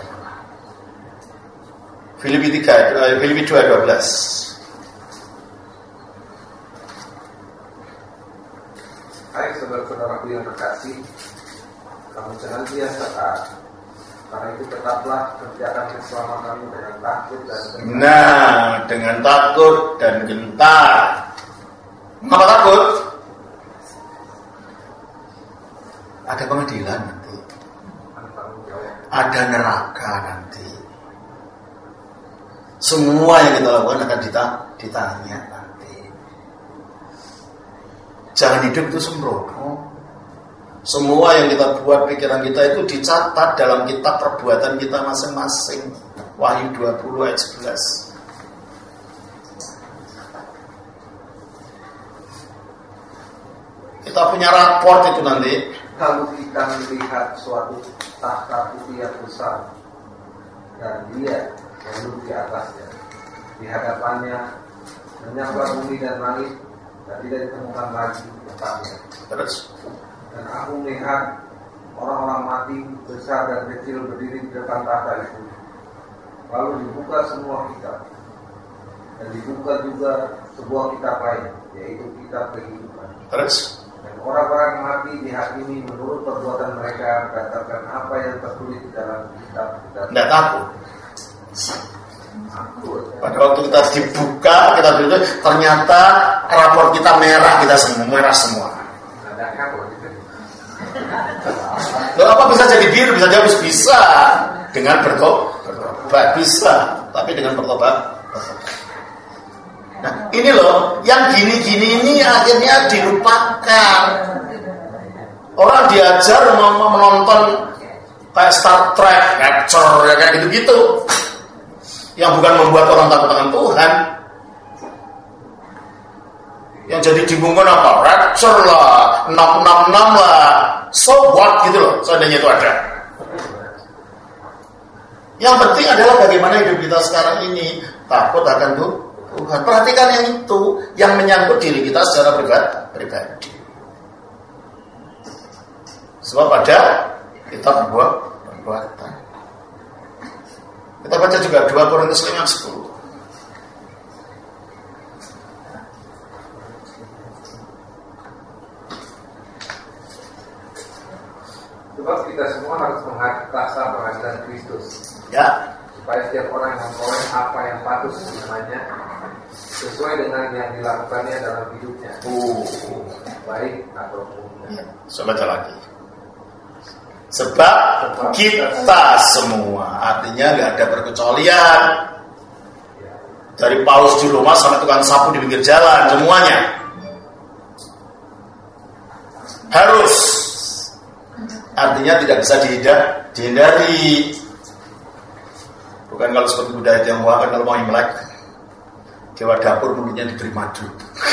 Filipi tiga, Filipi dua dua belas. Hai saudara-saudaraku yang terkasih, kamu jangan biasa taat. Karena itu tetaplah kerjakan keselamatanmu dengan takut dan gentar. Nah, dengan takut dan gentar. Kenapa takut? Ada pengadilan nanti. Ada neraka nanti. Semua yang kita lakukan akan ditanya nanti. Jangan hidup itu sembrono. Semua yang kita buat, pikiran kita itu dicatat dalam kitab perbuatan kita masing-masing. Wahyu dua puluh ayat sebelas. Kita punya raport itu nanti. Lalu kita melihat suatu tahta putih yang besar, dan dia yang duduk di atasnya. Di hadapannya menyapa bumi dan langit, dan tidak ditemukan lagi tempatnya. Terus, dan aku melihat orang-orang mati besar dan kecil berdiri di depan tahta itu. Lalu dibuka semua kitab, dan dibuka juga sebuah kitab lain, yaitu kitab kehidupan. Terus, dan orang-orang mati dihakimi menurut perbuatan mereka berdasarkan apa yang tertulis di dalam kitab. tidak takut. Pada waktu kita dibuka, kita dulu ternyata rapor kita merah, kita semua merah semua. Loh, apa bisa jadi biru? Bisa jadi bisa dengan bertobat, bisa, tapi dengan bertobat. Nah, ini loh, yang gini-gini ini akhirnya dilupakan. Orang diajar mau menonton kayak Star Trek, Rapture, ya kayak gitu-gitu, yang bukan membuat orang takut dengan Tuhan. Yang jadi dibungkun apa? Rapture lah, enam enam enam lah, so what gitu loh, seandainya itu ada. Yang penting adalah bagaimana hidup kita sekarang ini takut akan Tuhan. Perhatikan yang itu, yang menyangkut diri kita secara pribadi. Sebab ada kita berbuat perbuatan. Kita baca juga dua Korintus lima sepuluh. Sebab kita semua harus menghadap pengadilan Kristus. Ya. Supaya setiap orang yang memperoleh apa yang patut sebenarnya sesuai dengan yang dilakukannya dalam hidupnya, Uh. baik ataupun Ya. Coba lagi. Sebab kita semua, artinya nggak ada perkecualian. Dari paus di rumah sampai tukang sapu di pinggir jalan, semuanya harus. Artinya tidak bisa dihindari. Bukan kalau seperti budaya Tionghoa kan kalau mau Imlek, dewa dapur mulutnya diberi madu.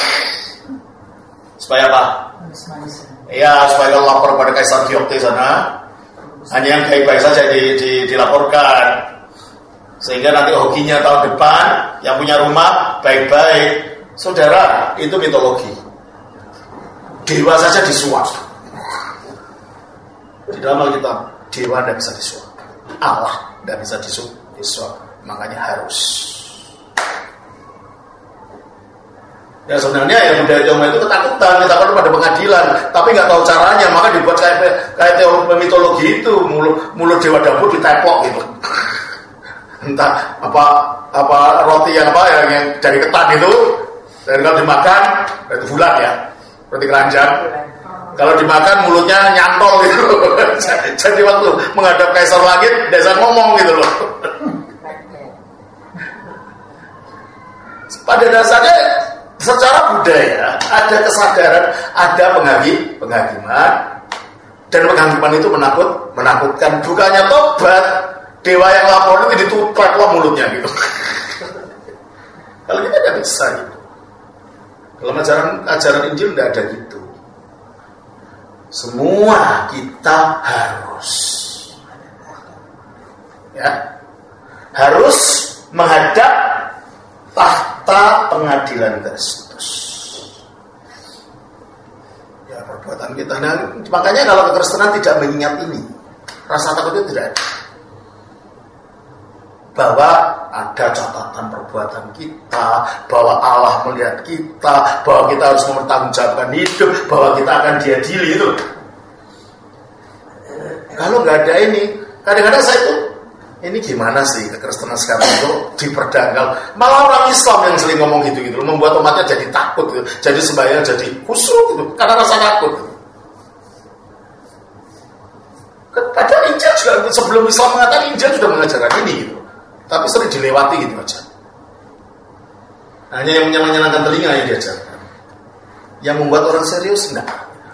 Supaya apa? Ya, supaya kalau lapor pada Kaisar Gyokte sana, hanya yang baik-baik saja di, di, dilaporkan. Sehingga nanti hokinya tahun depan, yang punya rumah baik-baik. Saudara, itu mitologi. Dewa saja disuap. Di dalam Alkitab, dewa tidak bisa disuap. Allah tidak bisa disuap. disuap. Makanya harus. Ya sebenarnya yang budaya Tionghoa itu ketakutan, ketakutan pada pengadilan, tapi nggak tahu caranya, maka dibuat kayak kayak teori mitologi itu, mulut mulut dewa dapur ditepok gitu. Entah apa apa roti yang apa yang, yang dari ketan itu, dan kalau dimakan itu bulat ya, roti keranjang. Kalau dimakan mulutnya nyantol gitu. Jadi waktu menghadap Kaisar Langit, desa ngomong gitu loh. Pada dasarnya secara budaya ada kesadaran, ada penghaki, penghakiman, dan penghakiman itu menakut, menakutkan. Bukannya tobat, dewa yang lapor itu ditutup lah mulutnya gitu. Kalau kita tidak bisa gitu. Dalam ajaran ajaran Injil tidak ada gitu. Semua kita harus, ya, harus menghadap tahta pengadilan Kristus. Ya, perbuatan kita. Nah, makanya kalau kekristenan tidak mengingat ini, rasa takut itu tidak ada. Bahwa ada catatan perbuatan kita, bahwa Allah melihat kita, bahwa kita harus mempertanggungjawabkan hidup, bahwa kita akan diadili itu. Kalau nggak ada ini, kadang-kadang saya itu, ini gimana sih kekristenan sekarang itu diperdangkal. Malah orang Islam yang sering ngomong gitu-gitu, membuat umatnya jadi takut, gitu. Jadi sembahyang jadi khusyuk gitu, karena rasa takut. Padahal Injil juga sebelum Islam mengatakan, Injil sudah mengajarkan ini gitu. Tapi sering dilewati gitu aja. Hanya yang menyenangkan telinga yang diajarkan. Yang membuat orang serius enggak.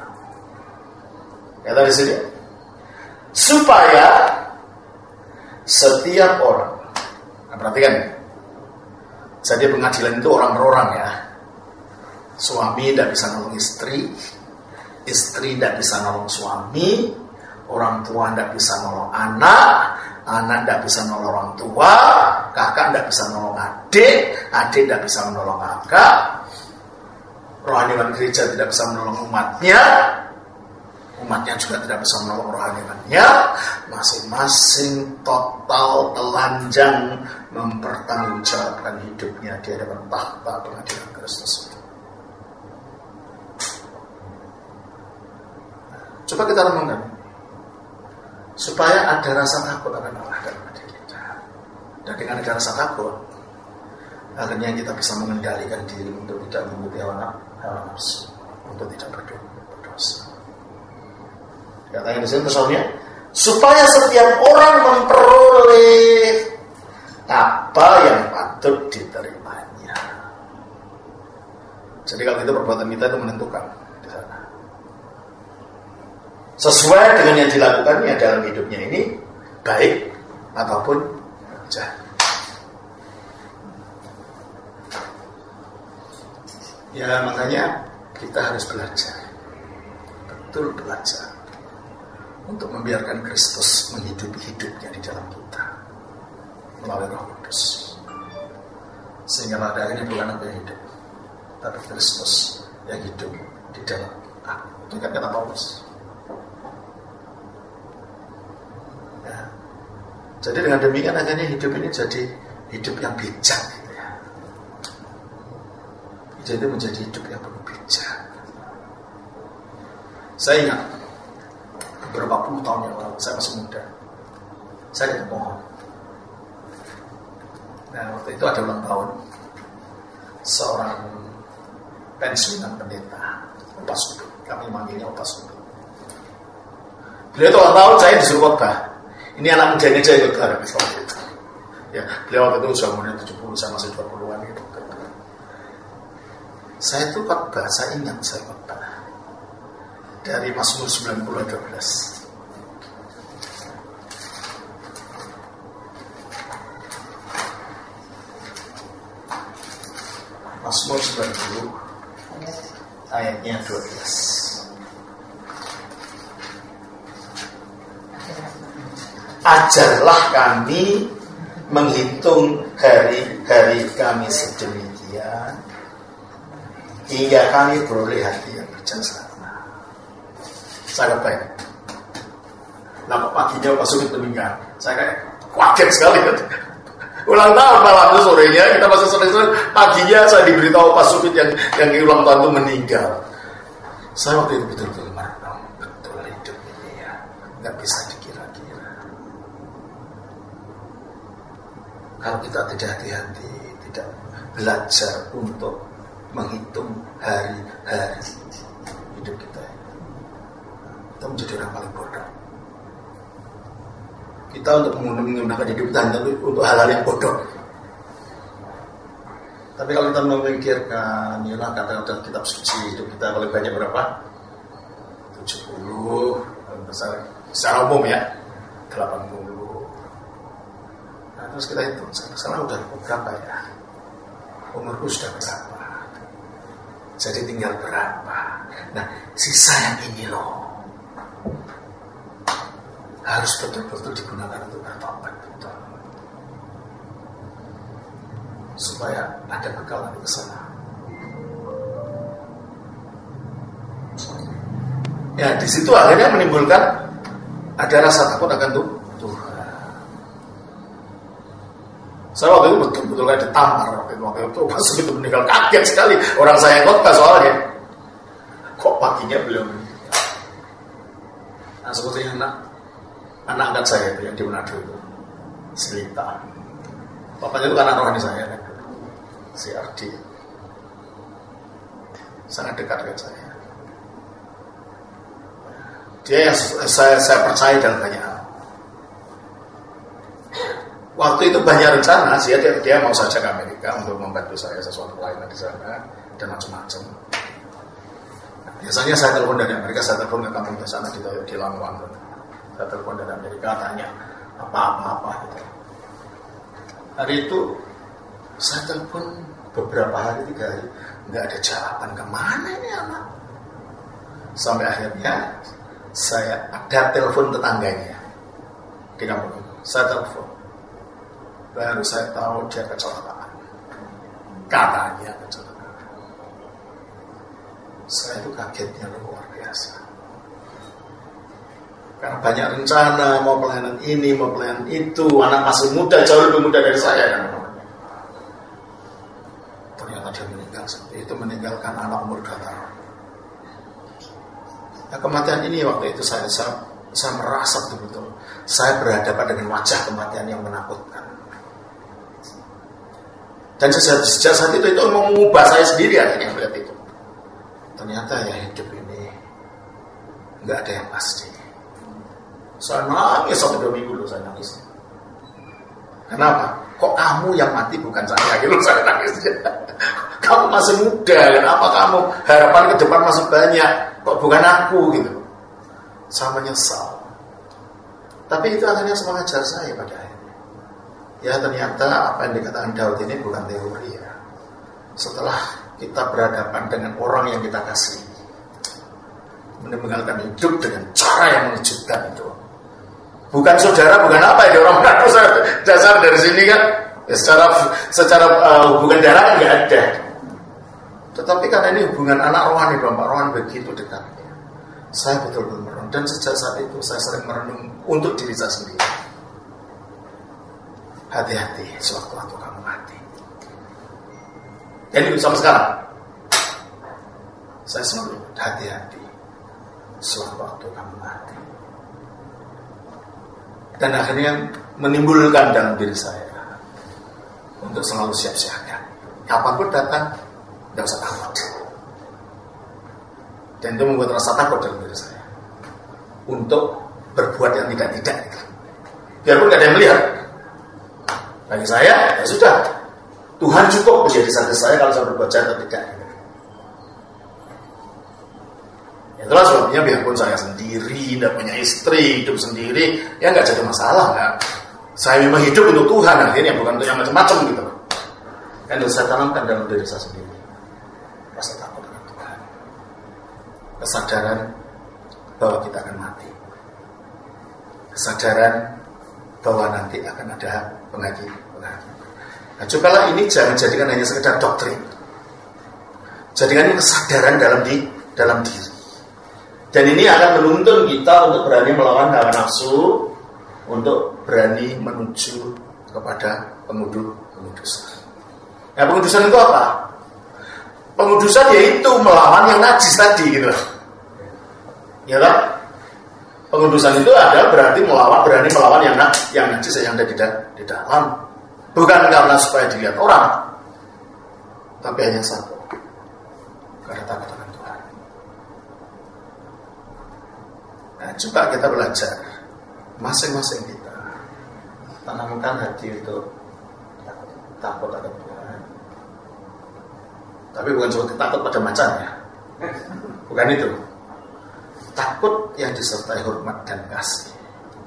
Ya tadi sini. Supaya setiap orang, nah perhatikan ya. Jadi pengadilan itu orang per orang ya. Suami tidak bisa nolong istri, istri tidak bisa nolong suami, orang tua tidak bisa nolong anak, anak tidak bisa nolong orang tua, kakak tidak bisa nolong adik, adik tidak bisa menolong kakak, rohaniwan gereja tidak bisa menolong umatnya, umatnya juga tidak bisa menolong rohaniwannya. Masing-masing total telanjang mempertanggungjawabkan hidupnya di hadapan tahta pengadilan Kristus. Coba kita renungkan, supaya ada rasa takut akan Allah dalam hati kita. Dan dengan ada rasa takut, akhirnya kita bisa mengendalikan diri untuk tidak mengikuti hawa nafsu, untuk tidak berdosa. Katanya di sini pesannya, supaya setiap orang memperoleh apa yang patut diterimanya. Jadi kalau itu perbuatan kita itu menentukan di sana. Sesuai dengan yang dilakukannya dalam hidupnya ini, baik ataupun jahat. Ya makanya kita harus belajar, betul belajar, untuk membiarkan Kristus menghidupi hidupnya di dalam kita melalui Roh Kudus, sehingga pada akhirnya bukan aku yang hidup, tapi Kristus yang hidup di dalam aku. Itu kan kata Paulus. Ya. Jadi dengan demikian akhirnya hidup ini jadi hidup yang bijak, gitu ya. Jadi menjadi hidup yang penuh bijak. Saya ingat beberapa puluh tahun yang lalu, saya masih muda, saya di pohon. Nah waktu itu ada ulang tahun seorang pensiunan pendeta, Opa Subi. Kami manggilnya Opa Subi. Beliau itu ulang tahun, saya disuruh khotbah. Ini anak mudanya aja ikut khotbah waktu itu. Ya, beliau waktu itu sudah umurnya tujuh puluh, saya masih dua puluhan gitu. Saya itu khotbah, saya ingat saya khotbah dari Mazmur sembilan puluh ayat dua belas. Mazmur sembilan puluh ayatnya dua belas. Ajarlah kami menghitung hari-hari kami sedemikian hingga kami beroleh hati yang bijaksana. Saya katakan, nah paginya pas sulit meninggal, saya kayak kaget sekali. Ulang tahun malam itu sorenya kita masih sore-sore, paginya saya diberitahu Pak Supit yang yang ulang tahun itu meninggal. Saya waktu itu betul-betul merenung, betul hidup ini ya, nggak bisa dikira-kira. Kalau kita tidak hati-hati, tidak belajar untuk menghitung hari-hari hidup kita, kita menjadi orang paling bodoh. Kita untuk menggunakan hidup kita untuk hal-hal yang bodoh. Tapi kalau kita memikirkan, ialah kata-kata kitab suci hidup kita paling banyak berapa? tujuh puluh, secara umum ya, delapan puluh. Nah, terus kita hitung, sekarang udah berapa ya? Umurku sudah berapa? Jadi tinggal berapa? Nah, sisa yang ini loh harus betul-betul digunakan untuk bertobat, betul, supaya ada bekal nanti ke sana. Ya di situ akhirnya menimbulkan ada rasa takut akan Tuhan. Saya waktu itu betul-betul kayak ditampar waktu itu, waktu itu pas itu meninggal, kaget sekali orang saya khotbah soalnya. Kok paginya beliau meninggal? Nah seperti anak anak angkat saya itu yang di Manado itu, Selita. Bapaknya itu kan anak rohani saya kan, si Ardi, sangat dekat dengan saya. Dia yang saya, saya percaya dalam banyak hal. Waktu itu banyak rencana sih, dia, dia mau saja ke Amerika untuk membantu saya sesuatu pelayanan di sana dan macam-macam. Nah, biasanya saya telepon dari Amerika, saya telepon ke kampung di sana di, di Lamongan. Saya telepon dari Amerika, tanya apa-apa-apa gitu. Hari itu saya telepon beberapa hari, tiga hari, nggak ada jawaban, kemana ini anak? Sampai akhirnya saya ada telepon tetangganya di kampung. Saya telepon, baru saya tahu dia kecelakaan. Katanya kecelakaan. Saya itu kagetnya luar biasa. Karena banyak rencana, mau pelayanan ini, mau pelayanan itu. Anak masih muda, jauh lebih muda dari saya kan. Ternyata dia meninggal seperti itu, meninggalkan anak umur dua tahun. Nah, kematian ini waktu itu saya saya, saya merasa betul-betul saya berhadapan dengan wajah kematian yang menakutkan. Dan sejak, sejak saat itu itu mengubah saya sendiri akhirnya melihat itu. Ternyata ya hidup ini nggak ada yang pasti. Saya nangis sampai dua minggu loh saya nangis. Kenapa? Kok kamu yang mati bukan saya? Gitu saya nangis. Kamu masih muda, kenapa kamu harapan ke depan masih banyak? Kok bukan aku gitu? Saya menyesal. Tapi itu akhirnya mengajar saya pada akhirnya. Ya ternyata apa yang dikatakan Daud ini bukan teori ya. Setelah kita berhadapan dengan orang yang kita kasih, meninggalkan hidup dengan cara yang mengejutkan itu. Bukan saudara, bukan apa ya orang mengaku saya dasar dari sini kan. Ya, secara secara uh, hubungan darah nggak ada. Tetapi karena ini hubungan anak rohani, bapak rohani begitu dekatnya. Saya betul-betul merenung. Dan sejak saat itu saya sering merenung untuk diri saya sendiri. Hati-hati sewaktu-waktu kamu mati. Jadi sama sekarang saya selalu hati-hati sewaktu-waktu kamu mati. Dan akhirnya menimbulkan dalam diri saya untuk selalu siap-siaga. Apapun datang, tidak usah takut. Dan itu membuat rasa takut dalam diri saya untuk berbuat yang tidak-tidak. Biarpun tidak ada yang melihat. Bagi saya, ya sudah. Tuhan cukup menjadi saksi saya kalau saya berbuat jahat atau tidak. Itulah sebabnya biarpun saya sendiri, tidak punya istri, hidup sendiri, ya nggak jadi masalah. Nggak. Saya memang hidup untuk Tuhan akhirnya, bukan untuk yang macam-macam gitu. Kan itu saya tanamkan dalam diri saya sendiri. Rasa takut dengan Tuhan. Kesadaran bahwa kita akan mati. Kesadaran bahwa nanti akan ada penghakiman. Nah, cobalah ini jangan jadikan hanya sekedar doktrin. Jadikan ini kesadaran dalam di dalam diri. Dan ini akan menuntun kita untuk berani melawan hawa nafsu, untuk berani menuju kepada pengudusan. Nah, pengudusan itu apa? Pengudusan yaitu melawan yang najis tadi, gitu. Ya kan? Pengudusan itu adalah berarti melawan, berani melawan yang yang najis yang ada di, di dalam. Bukan karena supaya dilihat orang, tapi hanya satu, karena takut akan Tuhan. Nah, coba kita belajar, masing-masing kita tanamkan hati untuk takut akan Tuhan. Tapi bukan cuma takut pada macannya, bukan itu. Takut yang disertai hormat dan kasih.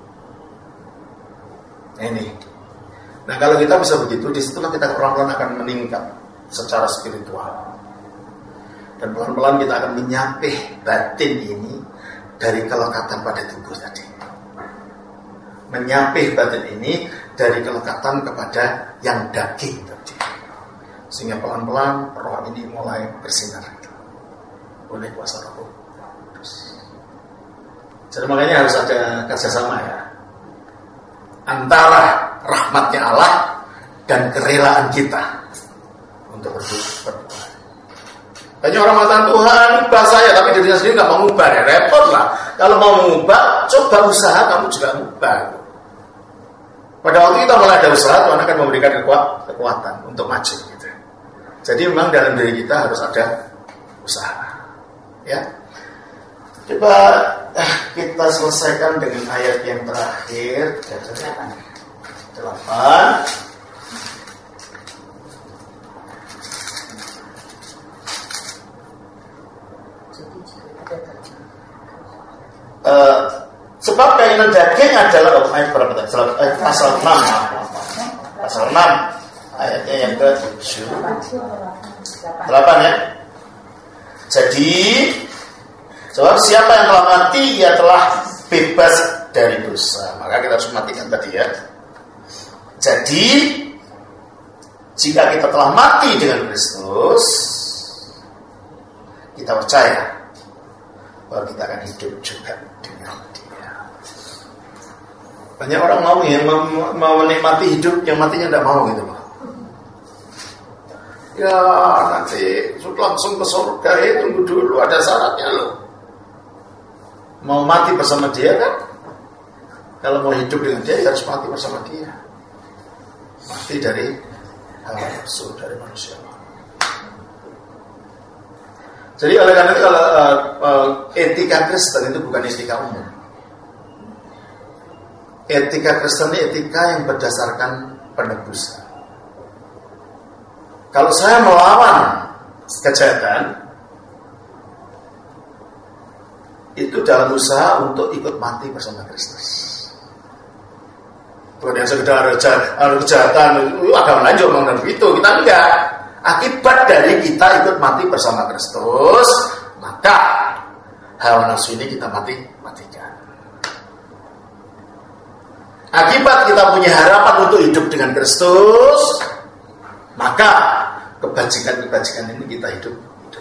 Nah, ini. Nah, kalau kita bisa begitu, disitulah kita pelan-pelan akan meningkat secara spiritual. Dan pelan-pelan kita akan menyapih batin ini dari kelekatan pada tubuh tadi. Menyapih batin ini dari kelekatan kepada yang daging tadi. Sehingga pelan-pelan roh ini mulai bersinar oleh kuasa Roh Kudus. Jadi makanya harus ada kerjasama ya, antara rahmatnya Allah dan kerelaan kita untuk berdoa. Banyak orang mengatakan Tuhan ubah saya, tapi dirinya sendiri nggak mau ubah, ya repot lah. Kalau mau mengubah, coba usaha kamu juga ubah. Pada waktu kita mulai ada usaha, Tuhan akan memberikan kekuatan untuk maju. Gitu. Jadi memang dalam diri kita harus ada usaha. Ya, coba kita selesaikan dengan ayat yang terakhir. Delapan. Uh, sebab keinginan daging adalah oh, ayat berapa tadi? Ayat pasal enam. Pasal enam ayatnya yang ke tujuh. Delapan ya. Jadi Sebab siapa yang telah mati, ia telah bebas dari dosa. Maka kita harus matikan tadi ya. Jadi jika kita telah mati dengan Kristus, kita percaya bahwa kita akan hidup juga dengan Dia. Banyak orang mau ya mau menikmati hidup, yang matinya tidak mau gitu loh. Ya nanti langsung ke surga ya, tunggu dulu, ada syaratnya loh. Mau mati bersama Dia kan? Kalau mau hidup dengan Dia, ya harus mati bersama Dia. Mati dari hawa nafsu, dari manusia. Jadi oleh karena itu kalau uh, uh, etika Kristen itu bukan etika umum. Etika Kristen ini etika yang berdasarkan penebusan. Kalau saya melawan kejahatan, itu dalam usaha untuk ikut mati bersama Kristus. Bukan yang sekedar ada kejahatan, itu agama lain juga ngomong begitu. Kita enggak. Akibat dari kita ikut mati bersama Kristus, maka hawa nafsu ini kita mati matikan. Akibat kita punya harapan untuk hidup dengan Kristus, maka kebajikan-kebajikan ini kita hidup. hidup.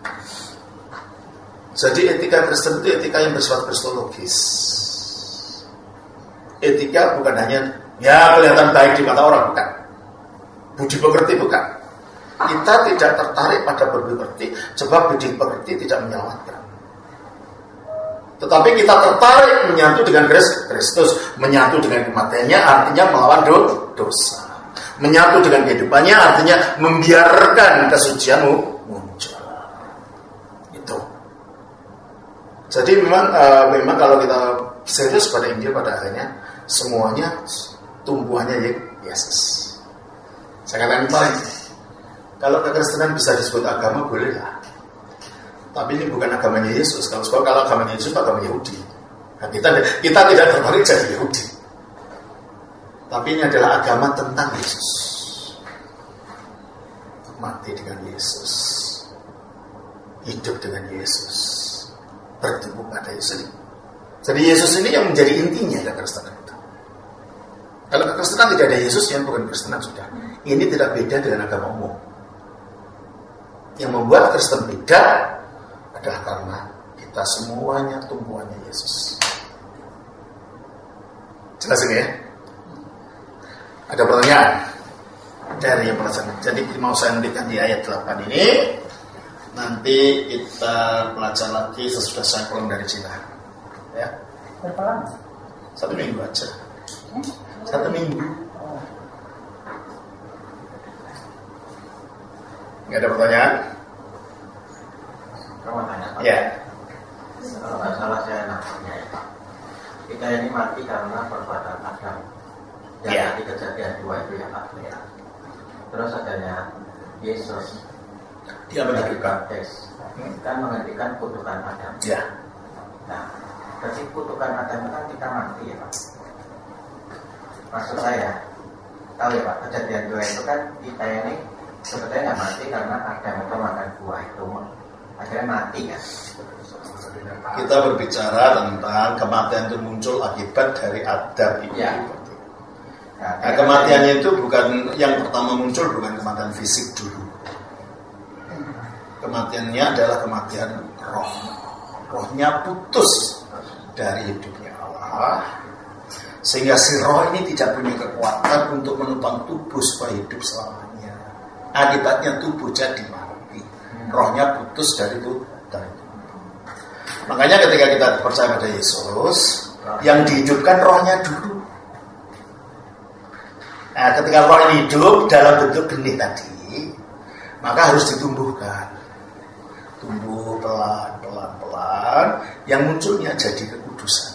Jadi etika Kristen itu etika yang bersifat kristologis. Etika bukan hanya ya kelihatan baik di mata orang, bukan. Budi pekerti bukan. Kita tidak tertarik pada budi pekerti, sebab budi pekerti tidak menyelamatkan. Tetapi kita tertarik menyatu dengan Kristus, menyatu dengan kematiannya, artinya melawan dosa. Menyatu dengan kehidupannya, artinya membiarkan kesucianmu muncul. Itu. Jadi memang, uh, memang kalau kita serius pada Injil pada akhirnya, semuanya tumbuhannya Yesus. Saya katakan kemarin, kalau kekristenan bisa disebut agama, boleh lah. Tapi ini bukan agamanya Yesus. Kalau sebab kalau agamanya Yesus, agama Yahudi. Nah, kita kita tidak tertarik jadi Yahudi. Tapi ini adalah agama tentang Yesus. Mati dengan Yesus, hidup dengan Yesus, bertumbuh pada Yesus. Jadi Yesus ini yang menjadi intinya kekristenan itu. Kalau kekristenan tidak ada Yesus, yang bukan kekristenan sudah. Ini tidak beda dengan agama umum. Yang membuat Kristen beda adalah karena kita semuanya tumbuhannya Yesus. Jelas ini ya? Ada pertanyaan dari yang pelajaran. Jadi mau saya nantikan di ayat delapan ini. Nanti kita pelajari lagi sesudah saya pulang dari Cina. Ya. Berapa lama? Satu minggu aja. Hmm? Satu minggu. Nggak ada pertanyaan? Kamu tanya Pak? Ya. Kalau nggak salah saya nangkapnya ya Pak. Kita ini mati karena perbuatan Adam. Yang Ya. di kejadian dua itu ya Pak. Ya. Terus adanya Yesus. Dia menghentikan. Hmm. Kan menghentikan kutukan Adam. Ya. Nah, berarti kutukan Adam kan kita mati ya Pak. Maksud saya, tahu ya Pak, kejadian dua itu kan kita ini sebetulnya nggak mati karena Adam itu makan buah itu, akhirnya mati kan. Kita berbicara tentang kematian itu muncul akibat dari Adam itu. Ya. Nah, Nah, kematiannya itu bukan yang pertama muncul, bukan kematian fisik dulu. Kematiannya adalah kematian roh. Rohnya putus dari hidupnya Allah, sehingga si roh ini tidak punya kekuatan untuk menopang tubuh supaya hidup selamanya. Akibatnya tubuh jadi mati. Rohnya putus dari itu. Dari itu. Makanya ketika kita percaya pada Yesus, yang dihidupkan rohnya dulu. Nah, ketika roh ini hidup dalam bentuk benih tadi, maka harus ditumbuhkan. Tumbuh pelan, pelan, pelan, yang munculnya jadi kekudusan.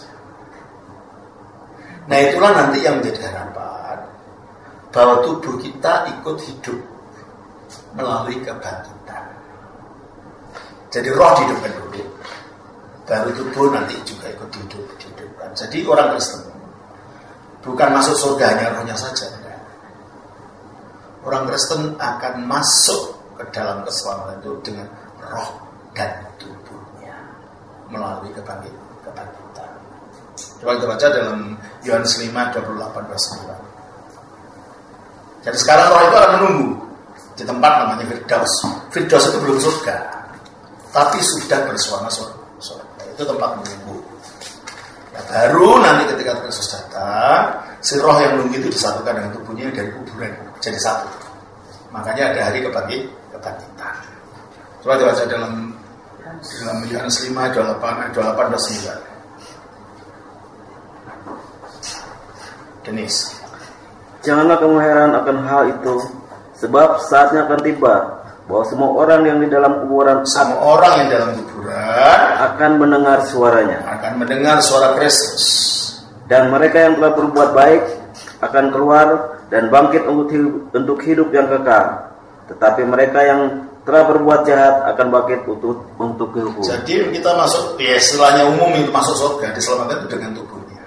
Nah, itulah nanti yang menjadi harapan bahwa tubuh kita ikut hidup melalui kebangkitan. Jadi roh dihidupkan dulu, baru tubuh nanti juga ikut hidup, dihidupkan. Jadi orang Kristen bukan masuk surganya rohnya saja. Orang Kristen akan masuk ke dalam keselamatan itu dengan roh dan tubuhnya. melalui kebangkitan. kebangkitan. Coba kita baca dalam Yohanes lima dua puluh delapan dua puluh sembilan. Jadi sekarang roh itu akan menunggu di tempat namanya Firdaus. Firdaus itu belum surga, tapi sudah bersuara surga. Itu tempat menunggu. Ya, baru nanti ketika Kristus datang, si roh yang menunggu itu disatukan dengan tubuhnya dari kuburan jadi satu. Makanya ada hari kebangkit, kebangkitan. Coba dibaca dalam dalam Yohanes lima dua puluh delapan dua puluh delapan dua puluh sembilan. Denis. Janganlah kamu heran akan hal itu, sebab saatnya akan tiba bahwa semua orang yang di dalam kuburan semua orang yang dalam kuburan akan mendengar suaranya, akan mendengar suara Kristus. Dan mereka yang telah berbuat baik akan keluar dan bangkit untuk hidup, untuk hidup yang kekal. Tetapi mereka yang telah berbuat jahat akan bangkit untuk untuk kehukuman. Jadi kita masuk, ya istilahnya umum itu masuk surga diselamatkan itu dengan tubuhnya.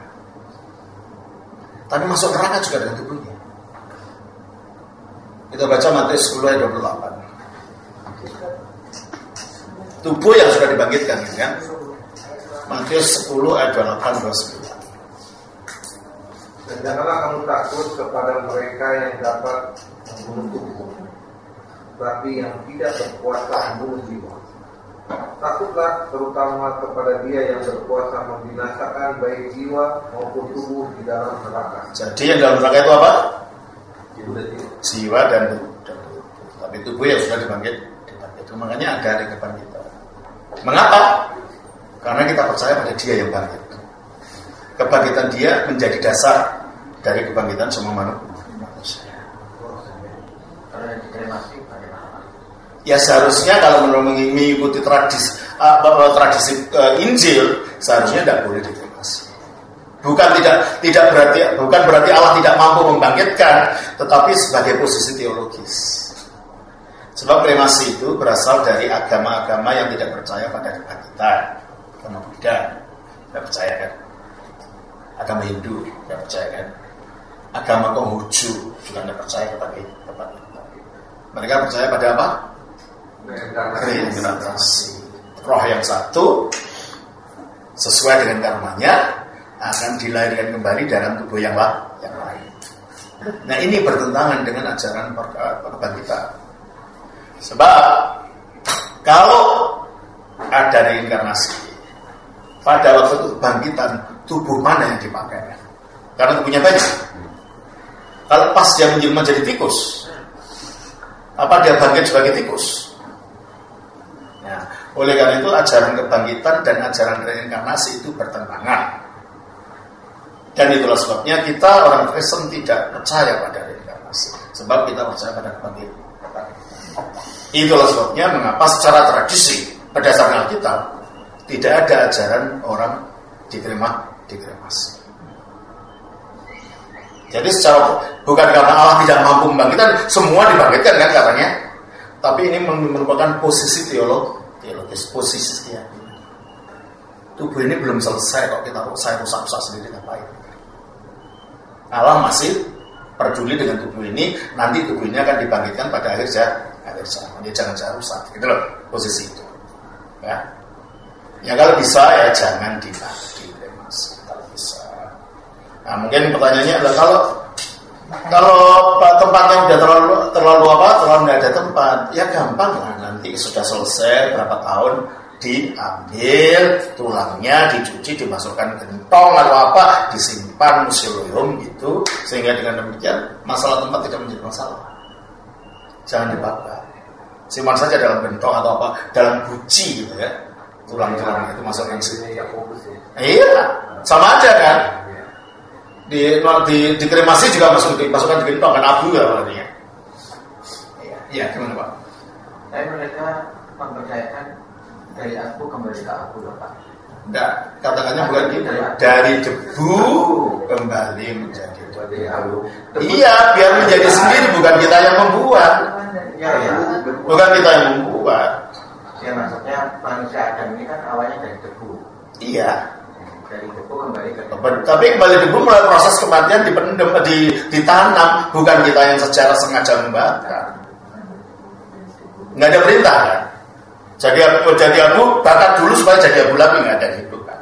Tapi masuk neraka juga dengan tubuhnya. Kita baca Matius sepuluh ayat dua puluh delapan. Tubuh yang sudah dibangkitkan, kan? Matius sepuluh ayat dua puluh delapan dua puluh sembilan. Dan janganlah kamu takut kepada mereka yang dapat membunuh tubuh, tapi yang tidak berkuasa membunuh jiwa. Takutlah terutama kepada Dia yang berkuasa membinasakan baik jiwa maupun tubuh di dalam neraka. Jadi yang dalam neraka itu apa? Jiwa dan tubuh. Tapi tubuh yang sudah dibangkit, dibangkit. Makanya ada hari kebangkitan. Mengapa? Karena kita percaya pada Dia yang bangkit. Kebangkitan Dia menjadi dasar dari kebangkitan semua manusia. Kalau yang dikremasi bagaimana? Ya seharusnya kalau mengikuti tradisi uh, tradisi uh, Injil, seharusnya tidak boleh dikremasi. Bukan tidak tidak berarti bukan berarti Allah tidak mampu membangkitkan, tetapi sebagai posisi teologis. Sebab kremasi itu berasal dari agama-agama yang tidak percaya pada kebangkitan. Agama Buddha tidak percaya kan? Agama Hindu tidak percaya kan? Agama Konghucu juga tidak percaya kepada kebangkitan. Mereka percaya pada apa? Reinkarnasi. Roh yang satu sesuai dengan karmanya akan dilahirkan kembali dalam tubuh yang lain. Nah ini bertentangan dengan ajaran kebangkitan. Sebab kalau ada reinkarnasi, pada waktu itu kebangkitan, tubuh mana yang dipakai? Karena tubuhnya banyak. Kalau pas dia menjadi tikus, apa dia bangkit sebagai tikus? Nah, oleh karena itu ajaran kebangkitan dan ajaran reinkarnasi itu bertentangan. Dan itulah sebabnya kita orang Kristen tidak percaya pada reinkarnasi, sebab kita percaya pada kebangkitan. Itulah sebabnya mengapa secara tradisi berdasarkan Alkitab tidak ada ajaran orang dikremasi, dikremasi. Jadi secara bukan karena Allah tidak mampu membangkitkan, semua dibangkitkan kan katanya, tapi ini merupakan posisi teolog, teologis, posisi keyakinan. Tubuh ini belum selesai kok kita saya rusak-rusak sendiri ngapain? Allah masih peduli dengan tubuh ini, nanti tubuh ini akan dibangkitkan pada akhir zaman. Akhir zaman, ya jangan saya rusak, gitu loh posisi itu. Ya, ya kalau bisa ya jangan dikremasi kalau bisa. Nah mungkin pertanyaannya adalah kalau kalau tempatnya udah terlalu terlalu apa terlalu nggak ada tempat, ya gampang lah nanti sudah selesai berapa tahun diambil tulangnya, dicuci, dimasukkan gentong atau apa, disimpan museum gitu, sehingga dengan demikian masalah tempat tidak menjadi masalah. Jangan dibakar, simpan saja dalam gentong atau apa, dalam guci gitu ya, tulang-tulang itu masukkan sini. Iya, sama aja kan. Di, di, di kremasi juga masuk dimasukkan di gentong kan abu ya artinya. Iya, iya gimana Pak? Tapi mereka mempercayakan dari aku kembali ke aku loh Pak. Enggak, katakannya bukan gitu. Dari debu kembali menjadi debu. Iya, biar menjadi sendiri, bukan kita yang membuat. Ya, ya. Bukan kita yang membuat. Ya maksudnya manusia Adam ini kan awalnya dari debu. Iya. Dari debu kembali ke debu. Tapi kembali debu melalui proses kematian dipendam, di, ditanam, bukan kita yang secara sengaja membakar. Nggak ada perintah kan? Jadi aku jadi abu, bakat dulu supaya jadi abu lagi, nggak ada gitu kan.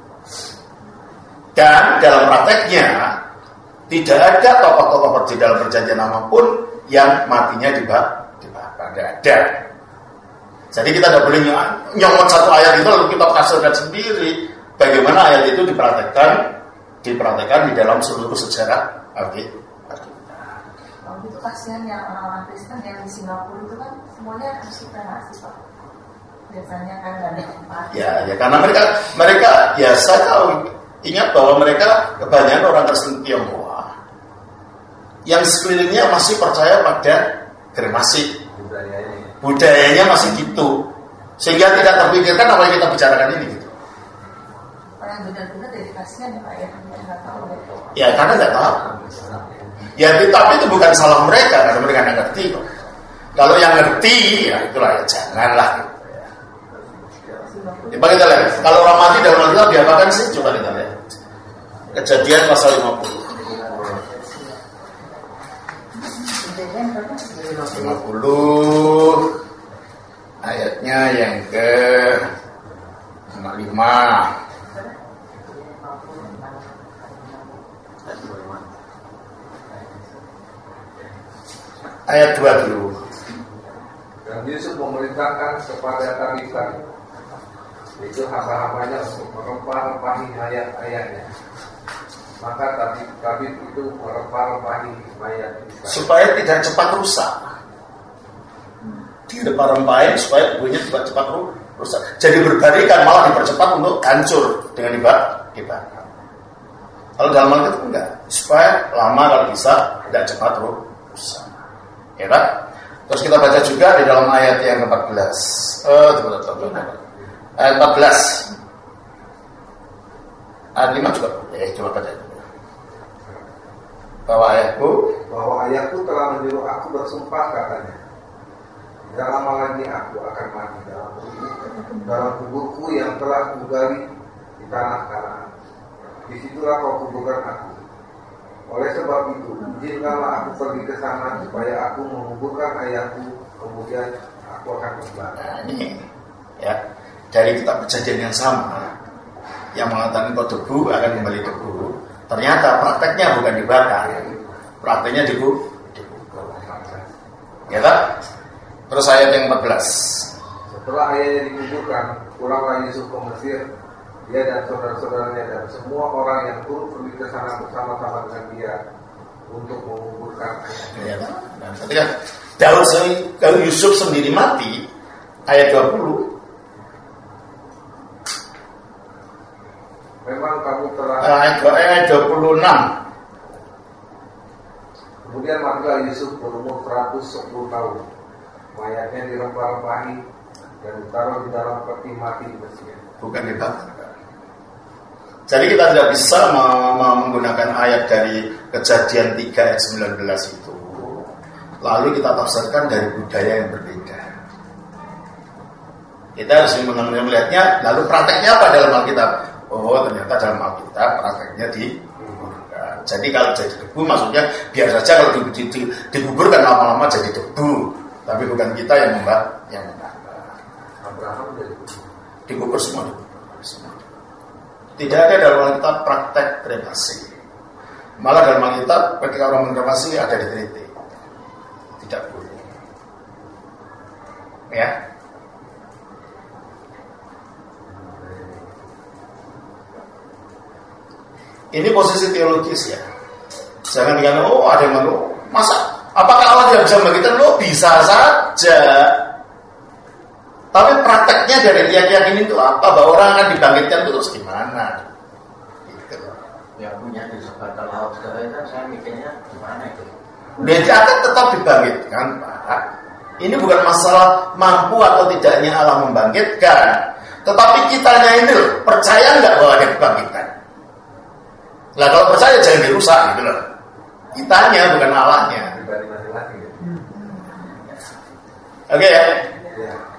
Dan dalam prakteknya tidak ada tokoh-tokoh di dalam perjanjian lama pun yang matinya dibakar, dibakar, tidak ada. Jadi kita tidak boleh nyomot satu ayat itu lalu kita tafsirkan sendiri. Bagaimana ayat itu dipraktekkan, dipraktekkan di dalam seluruh sejarah Alkitab. Kalau itu kasihan yang orang-orang Kristen yang di Singapura itu kan semuanya harus kita ngasih Pak. Biasanya kan nggak ada tempat. Ya, ya karena mereka mereka biasa tahu, ingat bahwa mereka kebanyakan orang Kristen Tionghoa yang sekelilingnya masih percaya pada kremasi. Budayanya masih gitu, sehingga tidak terpikirkan apa yang kita bicarakan ini gitu. Orang benar-benar jadi kasihan ya Pak ya, nggak tahu gitu. Ya karena nggak tahu. Ya tapi itu bukan salah mereka karena mereka nggak ngerti. Kalau yang ngerti ya itulah ya janganlah. Coba kita lihat. Kalau orang mati dalam Alkitab diapakan sih? Coba kita lihat. Kejadian pasal lima puluh. lima puluh ayatnya yang ke lima. Ayat dua dulu. Dan Yusuf memerintahkan kepada Tabita, itu hamba-hambanya untuk merempah-rempahi mayat-ayatnya. Maka Tabit, Tabit itu merempah-rempahi mayat Israel Supaya tidak cepat rusak. Dirempah-rempahin supaya tubuhnya tidak cepat rusak. Jadi berbarikan malah dipercepat untuk hancur dengan dibakar. Kalau dalam hal itu enggak, supaya lama kalau bisa tidak cepat rusak. Ya kan? Terus kita baca juga di dalam ayat yang keempat belas. Oh, betul-betul. Ayat empat belas. Ayat lima juga. Eh, coba baca. Bahwa ayahku, bahwa ayahku telah menyuruh aku bersumpah katanya, tidak lama lagi aku akan mati dalam kuburku, dalam kuburku yang telah kugali di tanah Kanaan. Disitulah kau kuburkan aku. Oleh sebab itu, izinkanlah aku pergi ke sana supaya aku menguburkan ayahku, kemudian aku akan kembali. nah ini ya dari kitab perjanjian yang sama yang mengatakan kau debu akan kembali debu. Ternyata prakteknya bukan dibakar, prakteknya dikubur. Ya tak? Terus ayat yang empat belas. Setelah ayahnya dikuburkan, pulanglah Yusuf ke Mesir, dia dan saudara-saudaranya dan semua orang yang turut pergi ke sana bersama-sama dengan dia untuk menguburkan ayahnya. Ya, nah, ketika Daud kalau Yusuf sendiri mati, ayat dua puluh. Memang kamu telah Ayat dua puluh enam. Kemudian matilah Yusuf berumur seratus sepuluh tahun. Mayatnya dirempah-rempahi dan ditaruh di dalam peti mati di Mesir. Bukan dibakar. Jadi kita tidak bisa menggunakan ayat dari Kejadian tiga ayat sembilan belas itu lalu kita tafsirkan dari budaya yang berbeda. Kita harus melihatnya, lalu prakteknya apa dalam Alkitab? Oh, ternyata dalam Alkitab prakteknya dikuburkan. Jadi kalau jadi debu maksudnya biar saja kalau dikuburkan lama-lama jadi debu, tapi bukan kita yang membakar, yang membakar. Abraham jadi Dikubur semua, dikubur semua. Tidak ada dalam Alkitab praktek kremasi. Malah dalam Alkitab ketika orang mengkremasi ada di teliti. Tidak boleh. Ya. Ini posisi teologis ya. Jangan dikatakan, oh ada yang mau, masa? Apakah Allah tidak bisa membagikan? Lo bisa saja. Tapi prakteknya dari keyakinan ini itu apa? Bahwa orang akan dibangkitkan itu terus gimana? Gitu. Yang punya di sebatas laut segala itu saya mikirnya gimana itu? Dia akan tetap dibangkitkan, Pak. Ini bukan masalah mampu atau tidaknya Allah membangkitkan, tetapi kitanya ini loh, percaya nggak bahwa dia dibangkitkan? Lah kalau percaya jangan dirusak gitu loh. Kitanya bukan Allahnya. pribadi masing-masing. Oke okay, ya. Ya.